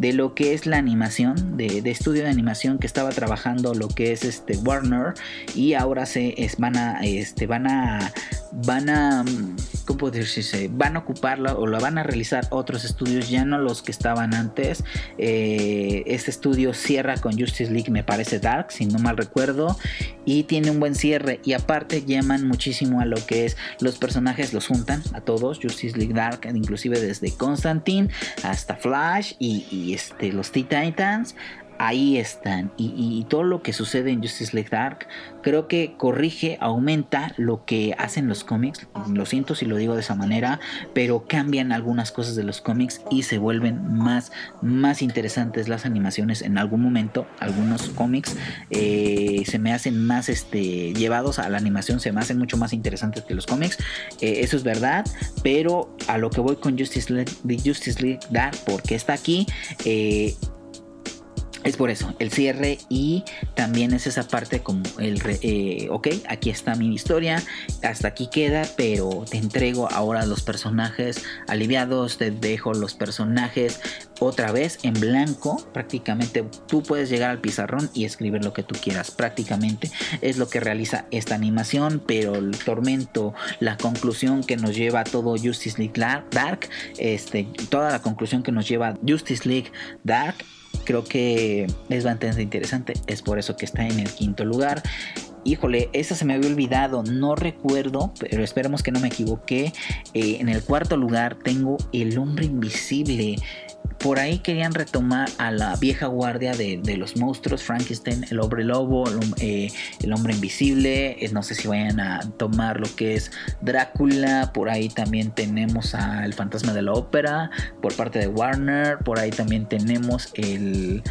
de lo que es la animación, de, de estudio de animación que estaba trabajando lo que es este Warner, y ahora se es, van a este van a van a ¿cómo puedo decirse? Van a ocuparla o la van a realizar otros estudios, ya no los que estaban antes. Eh, este estudio cierra con Justice League, me parece Dark, si no mal recuerdo, y tiene un buen cierre, y aparte llaman muchísimo a lo que es los personajes, los juntan a todos, Justice League Dark, inclusive desde Constantine hasta Flash y, y este, los Teen Titans. Ahí están, y, y todo lo que sucede en Justice League Dark creo que corrige, aumenta lo que hacen los cómics. Lo siento si lo digo de esa manera, pero cambian algunas cosas de los cómics y se vuelven más, más interesantes las animaciones en algún momento. Algunos cómics eh, se me hacen más este, llevados a la animación, se me hacen mucho más interesantes que los cómics, eh, eso es verdad, pero a lo que voy con Justice League, Justice League Dark, porque está aquí, eh, es por eso, el cierre, y también es esa parte como el, eh, ok, aquí está mi historia, hasta aquí queda, pero te entrego ahora los personajes aliviados, te dejo los personajes otra vez en blanco. Prácticamente tú puedes llegar al pizarrón y escribir lo que tú quieras, prácticamente es lo que realiza esta animación. Pero el tormento, la conclusión que nos lleva a todo Justice League Dark, este, toda la conclusión que nos lleva a Justice League Dark, creo que es bastante interesante, es por eso que está en el quinto lugar. Híjole, esa se me había olvidado, no recuerdo, pero esperemos que no me equivoqué. Eh, en el cuarto lugar tengo El Hombre Invisible. Por ahí querían retomar a la vieja guardia de, de los monstruos, Frankenstein, el hombre lobo, el, eh, el hombre invisible. Eh, no sé si vayan a tomar lo que es Drácula. Por ahí también tenemos al fantasma de la ópera por parte de Warner. Por ahí también tenemos el,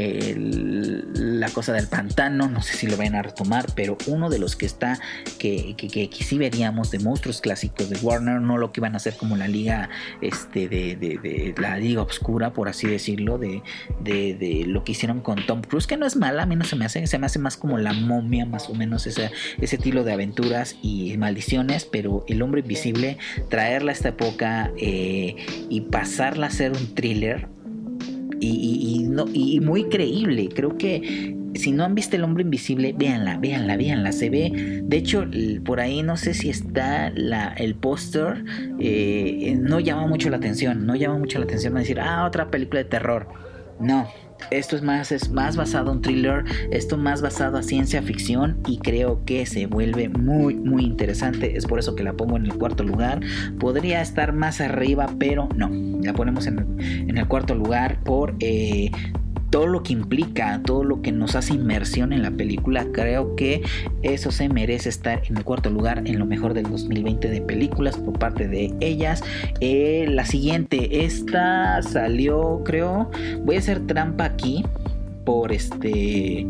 el, la cosa del pantano. No sé si lo vayan a retomar, pero uno de los que está que, que, que, que sí veríamos de monstruos clásicos de Warner, no lo que iban a hacer como la liga este, de, de, de la liga oscura, por así decirlo, de, de, de lo que hicieron con Tom Cruise, que no es mala, a mí no se me hace, se me hace más como La Momia, más o menos ese, ese estilo de aventuras y maldiciones. Pero El Hombre Invisible, traerla a esta época eh, y pasarla a ser un thriller y, y, y, no, y muy creíble. Creo que si no han visto El Hombre Invisible, véanla, véanla, véanla, se ve. De hecho, por ahí no sé si está la, el póster, eh, no llama mucho la atención, no llama mucho la atención a decir, ah, otra película de terror. No, esto es más, es más basado en thriller, esto más basado a ciencia ficción, y creo que se vuelve muy, muy interesante. Es por eso que la pongo en el cuarto lugar. Podría estar más arriba, pero no, la ponemos en, en el cuarto lugar por... Eh, todo lo que implica, todo lo que nos hace inmersión en la película. Creo que eso se merece estar en el cuarto lugar en lo mejor del dos mil veinte de películas por parte de ellas. Eh, la siguiente, esta salió, creo, voy a hacer trampa aquí por este...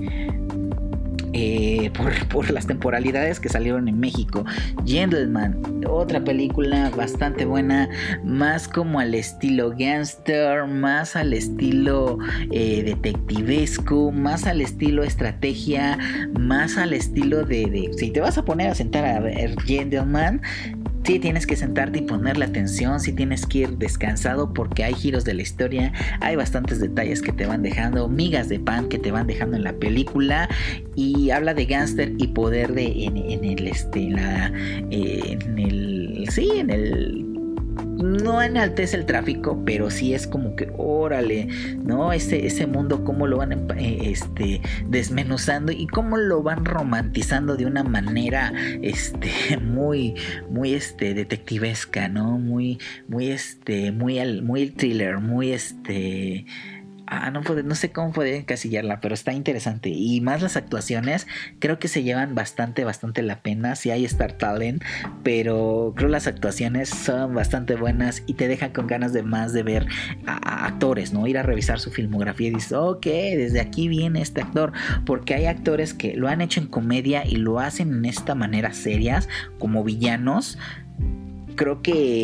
Eh, por, por las temporalidades que salieron en México. Gentleman, otra película bastante buena, más como al estilo gangster, más al estilo eh, detectivesco, más al estilo estrategia, más al estilo de, de si te vas a poner a sentar a ver Gentleman, sí tienes que sentarte y ponerle atención, sí tienes que ir descansado, porque hay giros de la historia, hay bastantes detalles que te van dejando, migas de pan que te van dejando en la película, y habla de gángster y poder de en, en el este en la eh, en el sí en el no enaltece el tráfico, pero sí es como que órale, ¿no? Ese, ese mundo, cómo lo van eh, este, desmenuzando y cómo lo van romantizando de una manera este, muy, muy este, detectivesca, ¿no? Muy, muy, este, muy, muy thriller, muy este... Ah, no, puede, no sé cómo poder encasillarla, pero está interesante. Y más las actuaciones, creo que se llevan bastante, bastante la pena. Sí hay Star Talent, pero creo las actuaciones son bastante buenas y te dejan con ganas de más de ver a, a actores, ¿no? Ir a revisar su filmografía y dices, ok, desde aquí viene este actor. Porque hay actores que lo han hecho en comedia y lo hacen en esta manera serias, como villanos. Creo que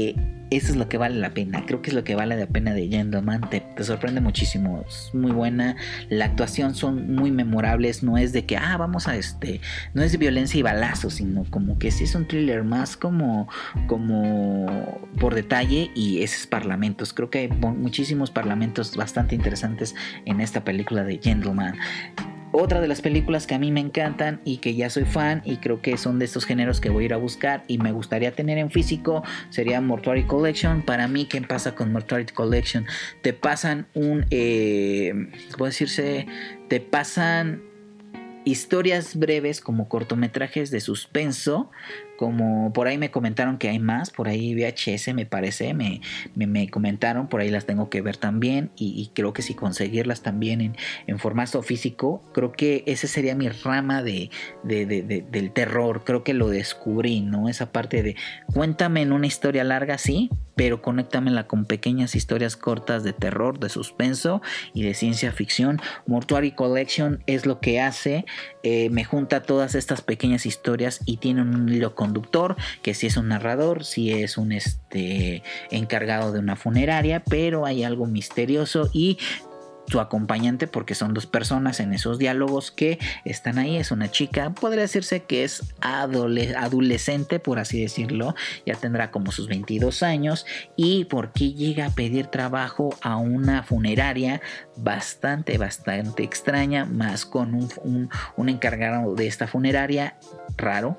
eso es lo que vale la pena. Creo que es lo que vale la pena de Gentleman. Te, te sorprende muchísimo. Es muy buena. La actuación son muy memorables. No es de que, ah, vamos a este. No es de violencia y balazos, sino como que sí es un thriller más como, como por detalle. Y esos parlamentos. Creo que hay muchísimos parlamentos bastante interesantes en esta película de Gentleman. Otra de las películas que a mí me encantan y que ya soy fan y creo que son de estos géneros que voy a ir a buscar y me gustaría tener en físico sería Mortuary Collection. Para mí, ¿qué pasa con Mortuary Collection? Te pasan un, eh, ¿cómo decirse? Te pasan historias breves como cortometrajes de suspenso. Como por ahí me comentaron que hay más, por ahí V H S me parece, me, me, me comentaron, por ahí las tengo que ver también y, y creo que si conseguirlas también en, en formato físico, creo que esa sería mi rama de, de, de, de, del terror, creo que lo descubrí, ¿no? Esa parte de cuéntame en una historia larga, sí, pero conéctamela con pequeñas historias cortas de terror, de suspenso y de ciencia ficción. Mortuary Collection es lo que hace, eh, me junta todas estas pequeñas historias y tiene un hilo conductor, que si es un narrador, si es un este, encargado de una funeraria, pero hay algo misterioso y su acompañante, porque son dos personas en esos diálogos que están ahí. Es una chica, podría decirse que es adole- adolescente, por así decirlo, ya tendrá como sus veintidós años, y por qué llega a pedir trabajo a una funeraria bastante, bastante extraña, más con un, un, un encargado de esta funeraria raro.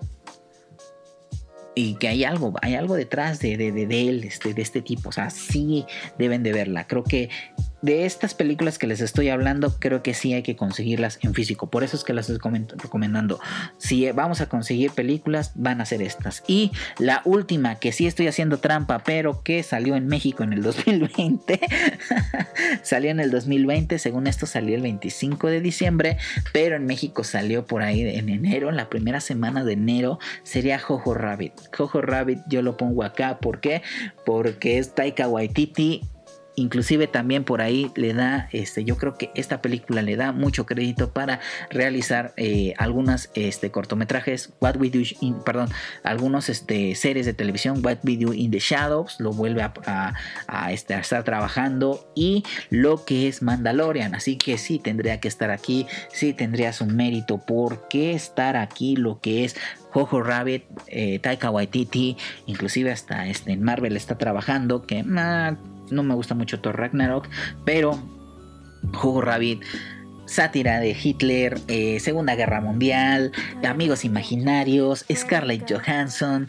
Y que hay algo, hay algo detrás de, de, de, de él, este, de este tipo. O sea, sí deben de verla. Creo que de estas películas que les estoy hablando, creo que sí hay que conseguirlas en físico. Por eso es que las estoy recomendando. Si vamos a conseguir películas, van a ser estas. Y la última, que sí estoy haciendo trampa, pero que salió en México en el dos mil veinte. Salió en el dos mil veinte. Según esto salió el veinticinco de diciembre. Pero en México salió por ahí en enero. En la primera semana de enero sería Jojo Rabbit. Jojo Rabbit yo lo pongo acá. ¿Por qué? Porque es Taika Waititi. Inclusive también por ahí le da, este, yo creo que esta película le da mucho crédito para realizar eh, algunas este, cortometrajes, What We Do in, perdón, algunos este, series de televisión, What We Do in the Shadows, lo vuelve a, a, a, este, a estar trabajando, y lo que es Mandalorian, así que sí tendría que estar aquí, sí tendría su mérito, porque estar aquí lo que es Jojo Rabbit, eh, Taika Waititi, inclusive hasta este, en Marvel está trabajando, que nah, no me gusta mucho Thor Ragnarok, pero Jojo Rabbit, sátira de Hitler, eh, Segunda Guerra Mundial, Amigos Imaginarios, Scarlett Johansson,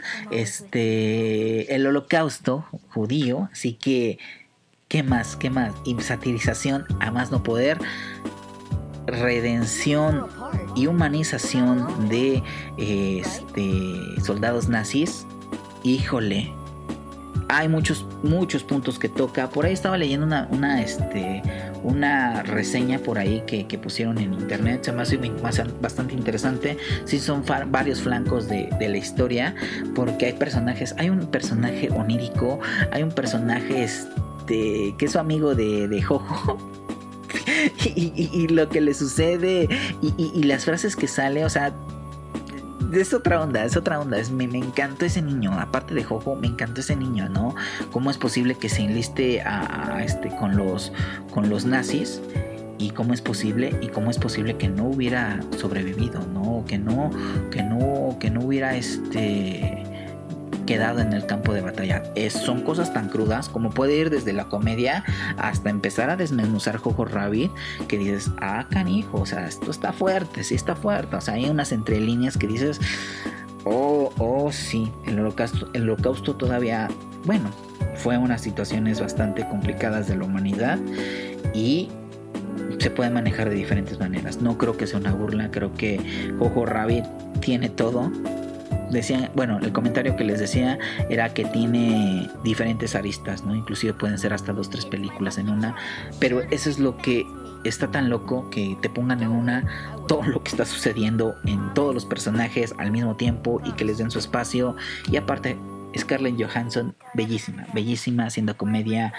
este, el Holocausto judío, así que ¿qué más? ¿Qué más? Y satirización a más no poder, redención y humanización de eh, este, soldados nazis. Híjole, hay muchos muchos puntos que toca. Por ahí estaba leyendo una una este una reseña por ahí que, que pusieron en internet, se me hace bastante interesante. Sí, son fa- varios flancos de, de la historia, porque hay personajes, hay un personaje onírico, hay un personaje este que es su amigo de, de Jojo. Y, y, y lo que le sucede y, y, y las frases que sale, o sea, es otra onda, es otra onda. Es, me, me encantó ese niño, aparte de Jojo, me encantó ese niño, ¿no? ¿Cómo es posible que se enliste a, a este con los con los nazis? Y cómo es posible, y cómo es posible que no hubiera sobrevivido, ¿no? Que no, que no, que no hubiera este quedado en el campo de batalla. Es, son cosas tan crudas como puede ir desde la comedia hasta empezar a desmenuzar Jojo Rabbit, que dices, ah, canijo, o sea, esto está fuerte, sí está fuerte. O sea, hay unas entre líneas que dices, oh, oh, sí, el holocausto, el holocausto todavía, bueno, fue unas situaciones bastante complicadas de la humanidad y se puede manejar de diferentes maneras. No creo que sea una burla, creo que Jojo Rabbit tiene todo. Decían, bueno, el comentario que les decía era que tiene diferentes aristas, ¿no? Inclusive pueden ser hasta dos, tres películas en una, pero eso es lo que está tan loco, que te pongan en una todo lo que está sucediendo en todos los personajes al mismo tiempo y que les den su espacio. Y aparte, Scarlett Johansson, bellísima, bellísima, haciendo comedia,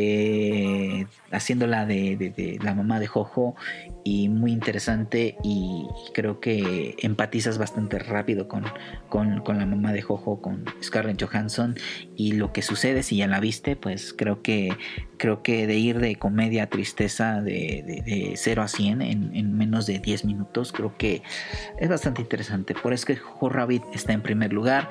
eh, haciéndola de, de, de la mamá de Jojo, y muy interesante, y creo que empatizas bastante rápido con, con, con la mamá de Jojo, con Scarlett Johansson, y lo que sucede si ya la viste, pues creo que creo que de ir de comedia a tristeza de, de, de cero a cien en, en menos de diez minutos, creo que es bastante interesante. Por eso que Jojo Rabbit está en primer lugar,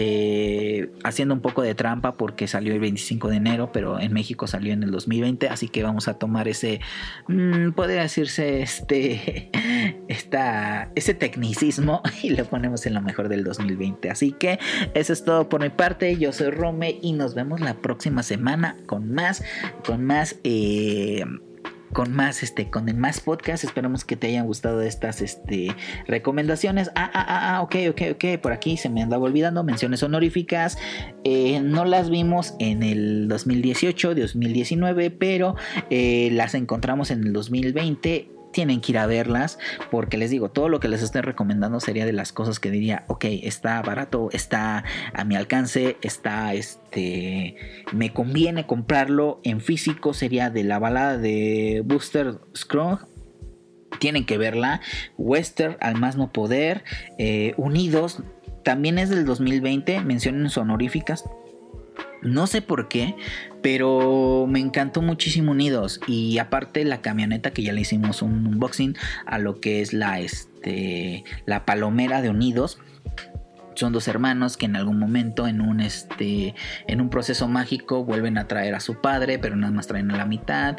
eh, haciendo un poco de trampa porque salió el veinticinco de enero, pero en México salió en el dos mil veinte, así que vamos a tomar ese, mmm, podría decirse este, esta, ese tecnicismo y lo ponemos en lo mejor del dos mil veinte. Así que eso es todo por mi parte. Yo soy Rome y nos vemos la próxima semana con más, con más, eh, con más, este, con el más podcast. Esperamos que te hayan gustado estas, este, recomendaciones. Ah, ah, ah, ah, ok, ok, ok. Por aquí se me andaba olvidando menciones honoríficas. Eh, no las vimos en el dos mil dieciocho, dos mil diecinueve, pero eh, las encontramos en el dos mil veinte. Tienen que ir a verlas, porque les digo, todo lo que les estoy recomendando sería de las cosas que diría, ok, está barato, está a mi alcance, está, este, me conviene comprarlo en físico. Sería de la balada de Buster Scruggs, tienen que verla. Western al más no poder, eh, Unidos, también es del dos mil veinte, menciones honoríficas. No sé por qué, pero me encantó muchísimo Unidos. Y aparte la camioneta, que ya le hicimos un unboxing a lo que es la, este, la palomera de Unidos. Son dos hermanos que en algún momento en un, este, en un proceso mágico vuelven a traer a su padre, pero nada más traen a la mitad,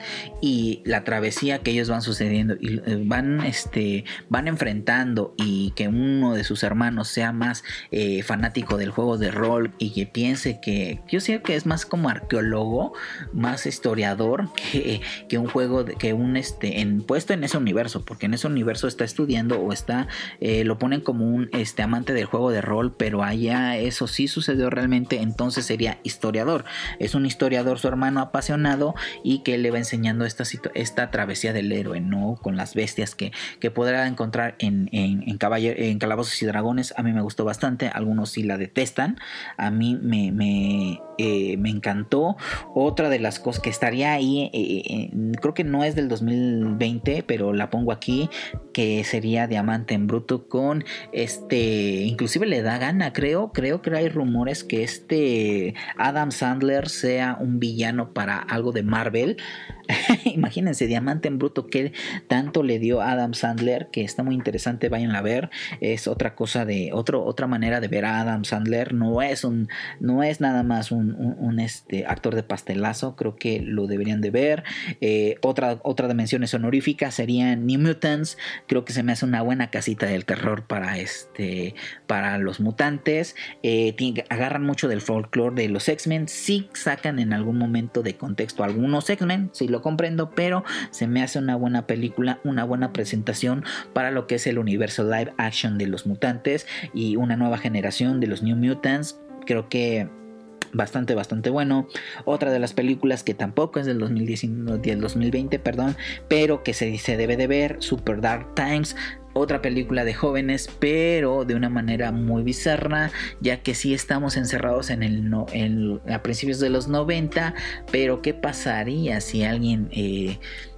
y la travesía que ellos van sucediendo y van, este, van enfrentando, y que uno de sus hermanos sea más eh, fanático del juego de rol y que piense que, yo sé que es más como arqueólogo, más historiador que, que un juego, de, que un este, en, puesto en ese universo, porque en ese universo está estudiando o está, eh, lo ponen como un este, amante del juego de rol, pero allá eso sí sucedió realmente, entonces sería historiador. Es un historiador su hermano apasionado, y que le va enseñando esta, esta travesía del héroe, ¿no? Con las bestias que, que podrá encontrar en, en, en, caballer, en Calabozos y Dragones. A mí me gustó bastante, algunos sí la detestan, a mí me, me, eh, me encantó. Otra de las cosas que estaría ahí, eh, eh, creo que no es del dos mil veinte, pero la pongo aquí, que sería Diamante en Bruto, con este, inclusive le da gana, creo, creo que hay rumores que este Adam Sandler sea un villano para algo de Marvel. Imagínense, Diamante en Bruto, que tanto le dio Adam Sandler, que está muy interesante, vayan a ver. Es otra cosa de, otro, otra manera de ver a Adam Sandler. No es un, no es nada más un, un, un este, actor de pastelazo, creo que lo deberían de ver. Eh, otra, otra de menciones honoríficas serían New Mutants, creo que se me hace una buena casita del terror para este, para los mutantes. Eh, agarran mucho del folclore de los X-Men, sí sacan en algún momento de contexto algunos X-Men, sí lo comprendo, pero se me hace una buena película, una buena presentación para lo que es el universo live action de los mutantes y una nueva generación de los New Mutants. Creo que bastante, bastante bueno. Otra de las películas que tampoco es del dos mil diecinueve, del dos mil veinte, perdón, pero que se, se debe de ver, Super Dark Times. Otra película de jóvenes, pero de una manera muy bizarra, ya que sí estamos encerrados en el no, en, a principios de los noventa, pero ¿qué pasaría si alguien eh,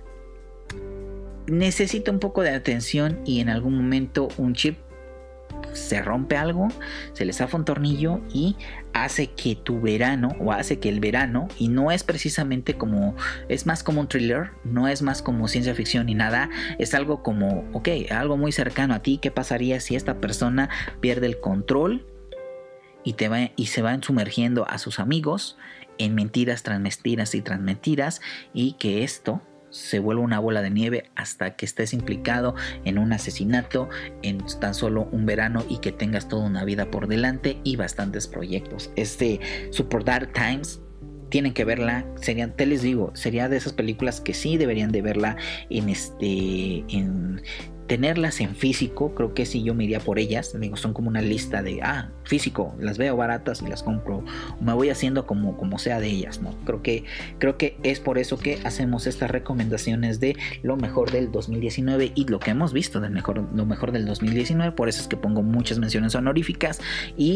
necesita un poco de atención y en algún momento un chip se rompe algo, se les zafa un tornillo y hace que tu verano, o hace que el verano, y no es precisamente como, es más como un thriller, no es más como ciencia ficción ni nada, es algo como, ok, algo muy cercano a ti. ¿Qué pasaría si esta persona pierde el control y, te va, y se van sumergiendo a sus amigos en mentiras tras mentiras y tras mentiras, y que esto se vuelve una bola de nieve hasta que estés implicado en un asesinato en tan solo un verano y que tengas toda una vida por delante y bastantes proyectos? Este Super Dark Times, tienen que verla. Serían, te les digo, sería de esas películas que sí deberían de verla en este, en tenerlas en físico. Creo que sí, yo me iría por ellas. Digo, son como una lista de, ah, físico, las veo baratas y las compro. Me voy haciendo como, como sea de ellas, ¿no? Creo que, creo que es por eso que hacemos estas recomendaciones de lo mejor del dos mil diecinueve y lo que hemos visto del mejor, lo mejor del dos mil diecinueve. Por eso es que pongo muchas menciones honoríficas y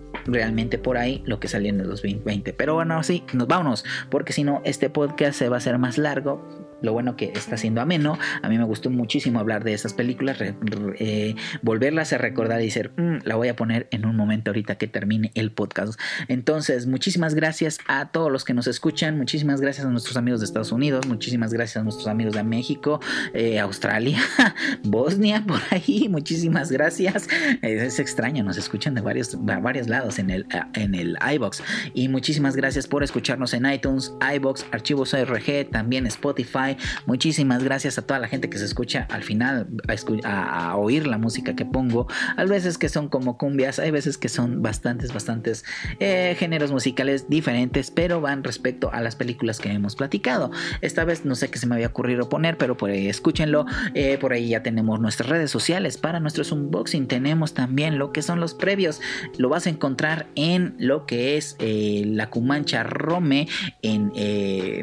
realmente por ahí lo que salió en el dos mil veinte. Pero bueno, sí, nos vámonos, porque si no este podcast se va a hacer más largo. Lo bueno que está siendo ameno. A mí me gustó muchísimo hablar de estas películas, re, re, eh, volverlas a recordar y decir, mmm, la voy a poner en un momento ahorita que termine el podcast. Entonces, muchísimas gracias a todos los que nos escuchan, muchísimas gracias a nuestros amigos de Estados Unidos, muchísimas gracias a nuestros amigos de México, eh, Australia, Bosnia, por ahí, muchísimas gracias. Eh, es extraño, nos escuchan de varios, de varios lados en el, en el iVoox, y muchísimas gracias por escucharnos en iTunes, iVoox, Archivos A R G, también Spotify. Muchísimas gracias a toda la gente que se escucha al final a, escu- a, a oír la música que pongo. Hay veces que son como cumbias, hay veces que son bastantes, bastantes eh, géneros musicales diferentes, pero van respecto a las películas que hemos platicado. Esta vez no sé qué se me había ocurrido poner, pero por ahí escúchenlo. Eh, por ahí ya tenemos nuestras redes sociales para nuestros unboxing. Tenemos también lo que son los previos. Lo vas a encontrar en lo que es eh, la Cumancha Rome en... Eh,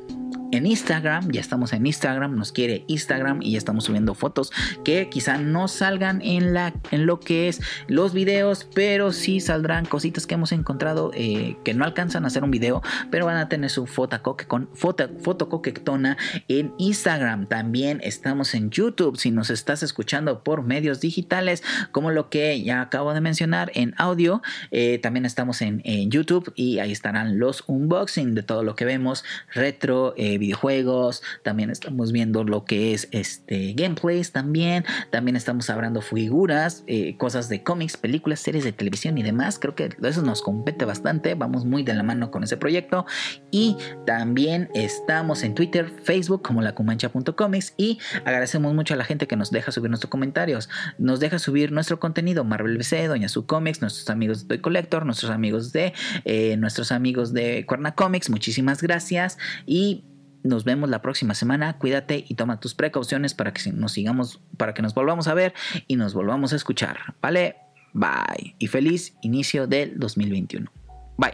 en Instagram, ya estamos en Instagram, nos quiere Instagram y ya estamos subiendo fotos que quizá no salgan en, la, en lo que es los videos, pero sí saldrán cositas que hemos encontrado eh, que no alcanzan a hacer un video, pero van a tener su foto, coque con, foto, foto coquetona en Instagram. También estamos en YouTube, si nos estás escuchando por medios digitales, como lo que ya acabo de mencionar en audio, eh, también estamos en, en YouTube y ahí estarán los unboxing de todo lo que vemos, retro, eh, videojuegos, también estamos viendo lo que es este gameplays, también también estamos hablando figuras, eh, cosas de cómics, películas, series de televisión y demás. Creo que eso nos compete bastante, vamos muy de la mano con ese proyecto. Y también estamos en Twitter, Facebook como la cumancha punto comics, y agradecemos mucho a la gente que nos deja subir nuestros comentarios, nos deja subir nuestro contenido, Marvel B C, Doña Su Comics, nuestros amigos de Toy Collector, nuestros amigos de eh, nuestros amigos de Cuerna Comics. Muchísimas gracias y nos vemos la próxima semana. Cuídate y toma tus precauciones para que nos sigamos, para que nos volvamos a ver y nos volvamos a escuchar. Vale, bye y feliz inicio del dos mil veintiuno. Bye.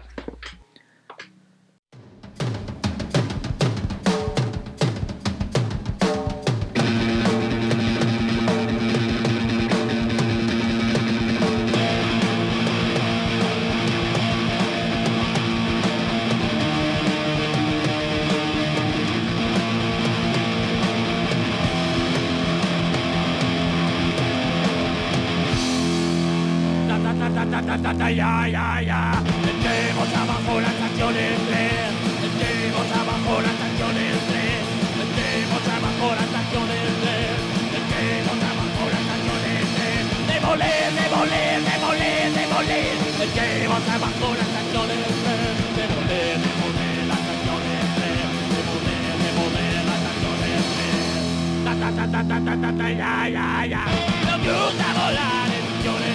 Ya, ya, ya, echemos abajo las acciones, echemos abajo las acciones, echemos abajo las acciones, echemos abajo las acciones, demoler, demoler, demoler, demoler, echemos abajo las acciones, demoler, demoler las acciones, demoler, demoler las acciones, ta ta ta ta ta ta ta, ya, ya, ya, nos gusta volar en acciones.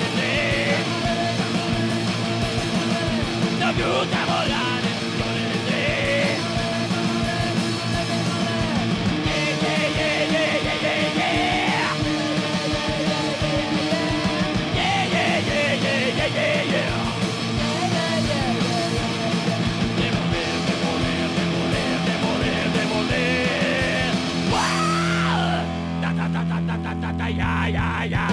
Nos gusta volar en acciones. Yeah, yeah, yeah, yeah, yeah, yeah. Yeah, yeah, yeah, yeah, yeah, yeah, yeah. Demoler, demoler, demoler, demoler, demoler. Wow! Ta ta ta ta ta ta ta ta, ya, ya, ya.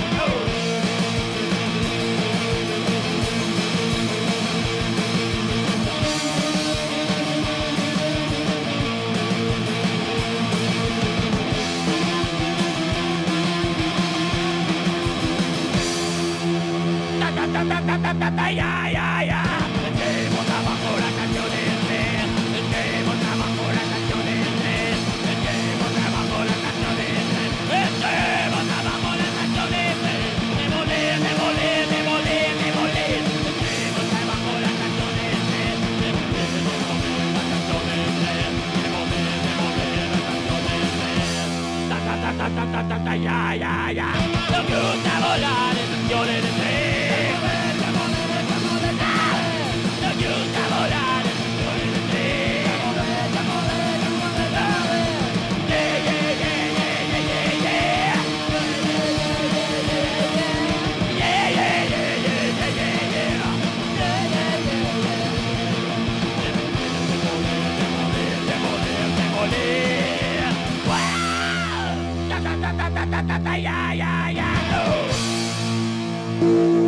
Ya, ya, ya. Echemos abajo las canciones, echemos abajo las canciones, echemos abajo las canciones, echemos abajo las canciones, demoler, demoler, demoler, demoler, echemos abajo las canciones, demoler, demoler las canciones, demoler, demoler las canciones, ta ta ta ta ta ta ta, ya, ya, ya. Nos gusta volar en canciones. Ya, ya, ya.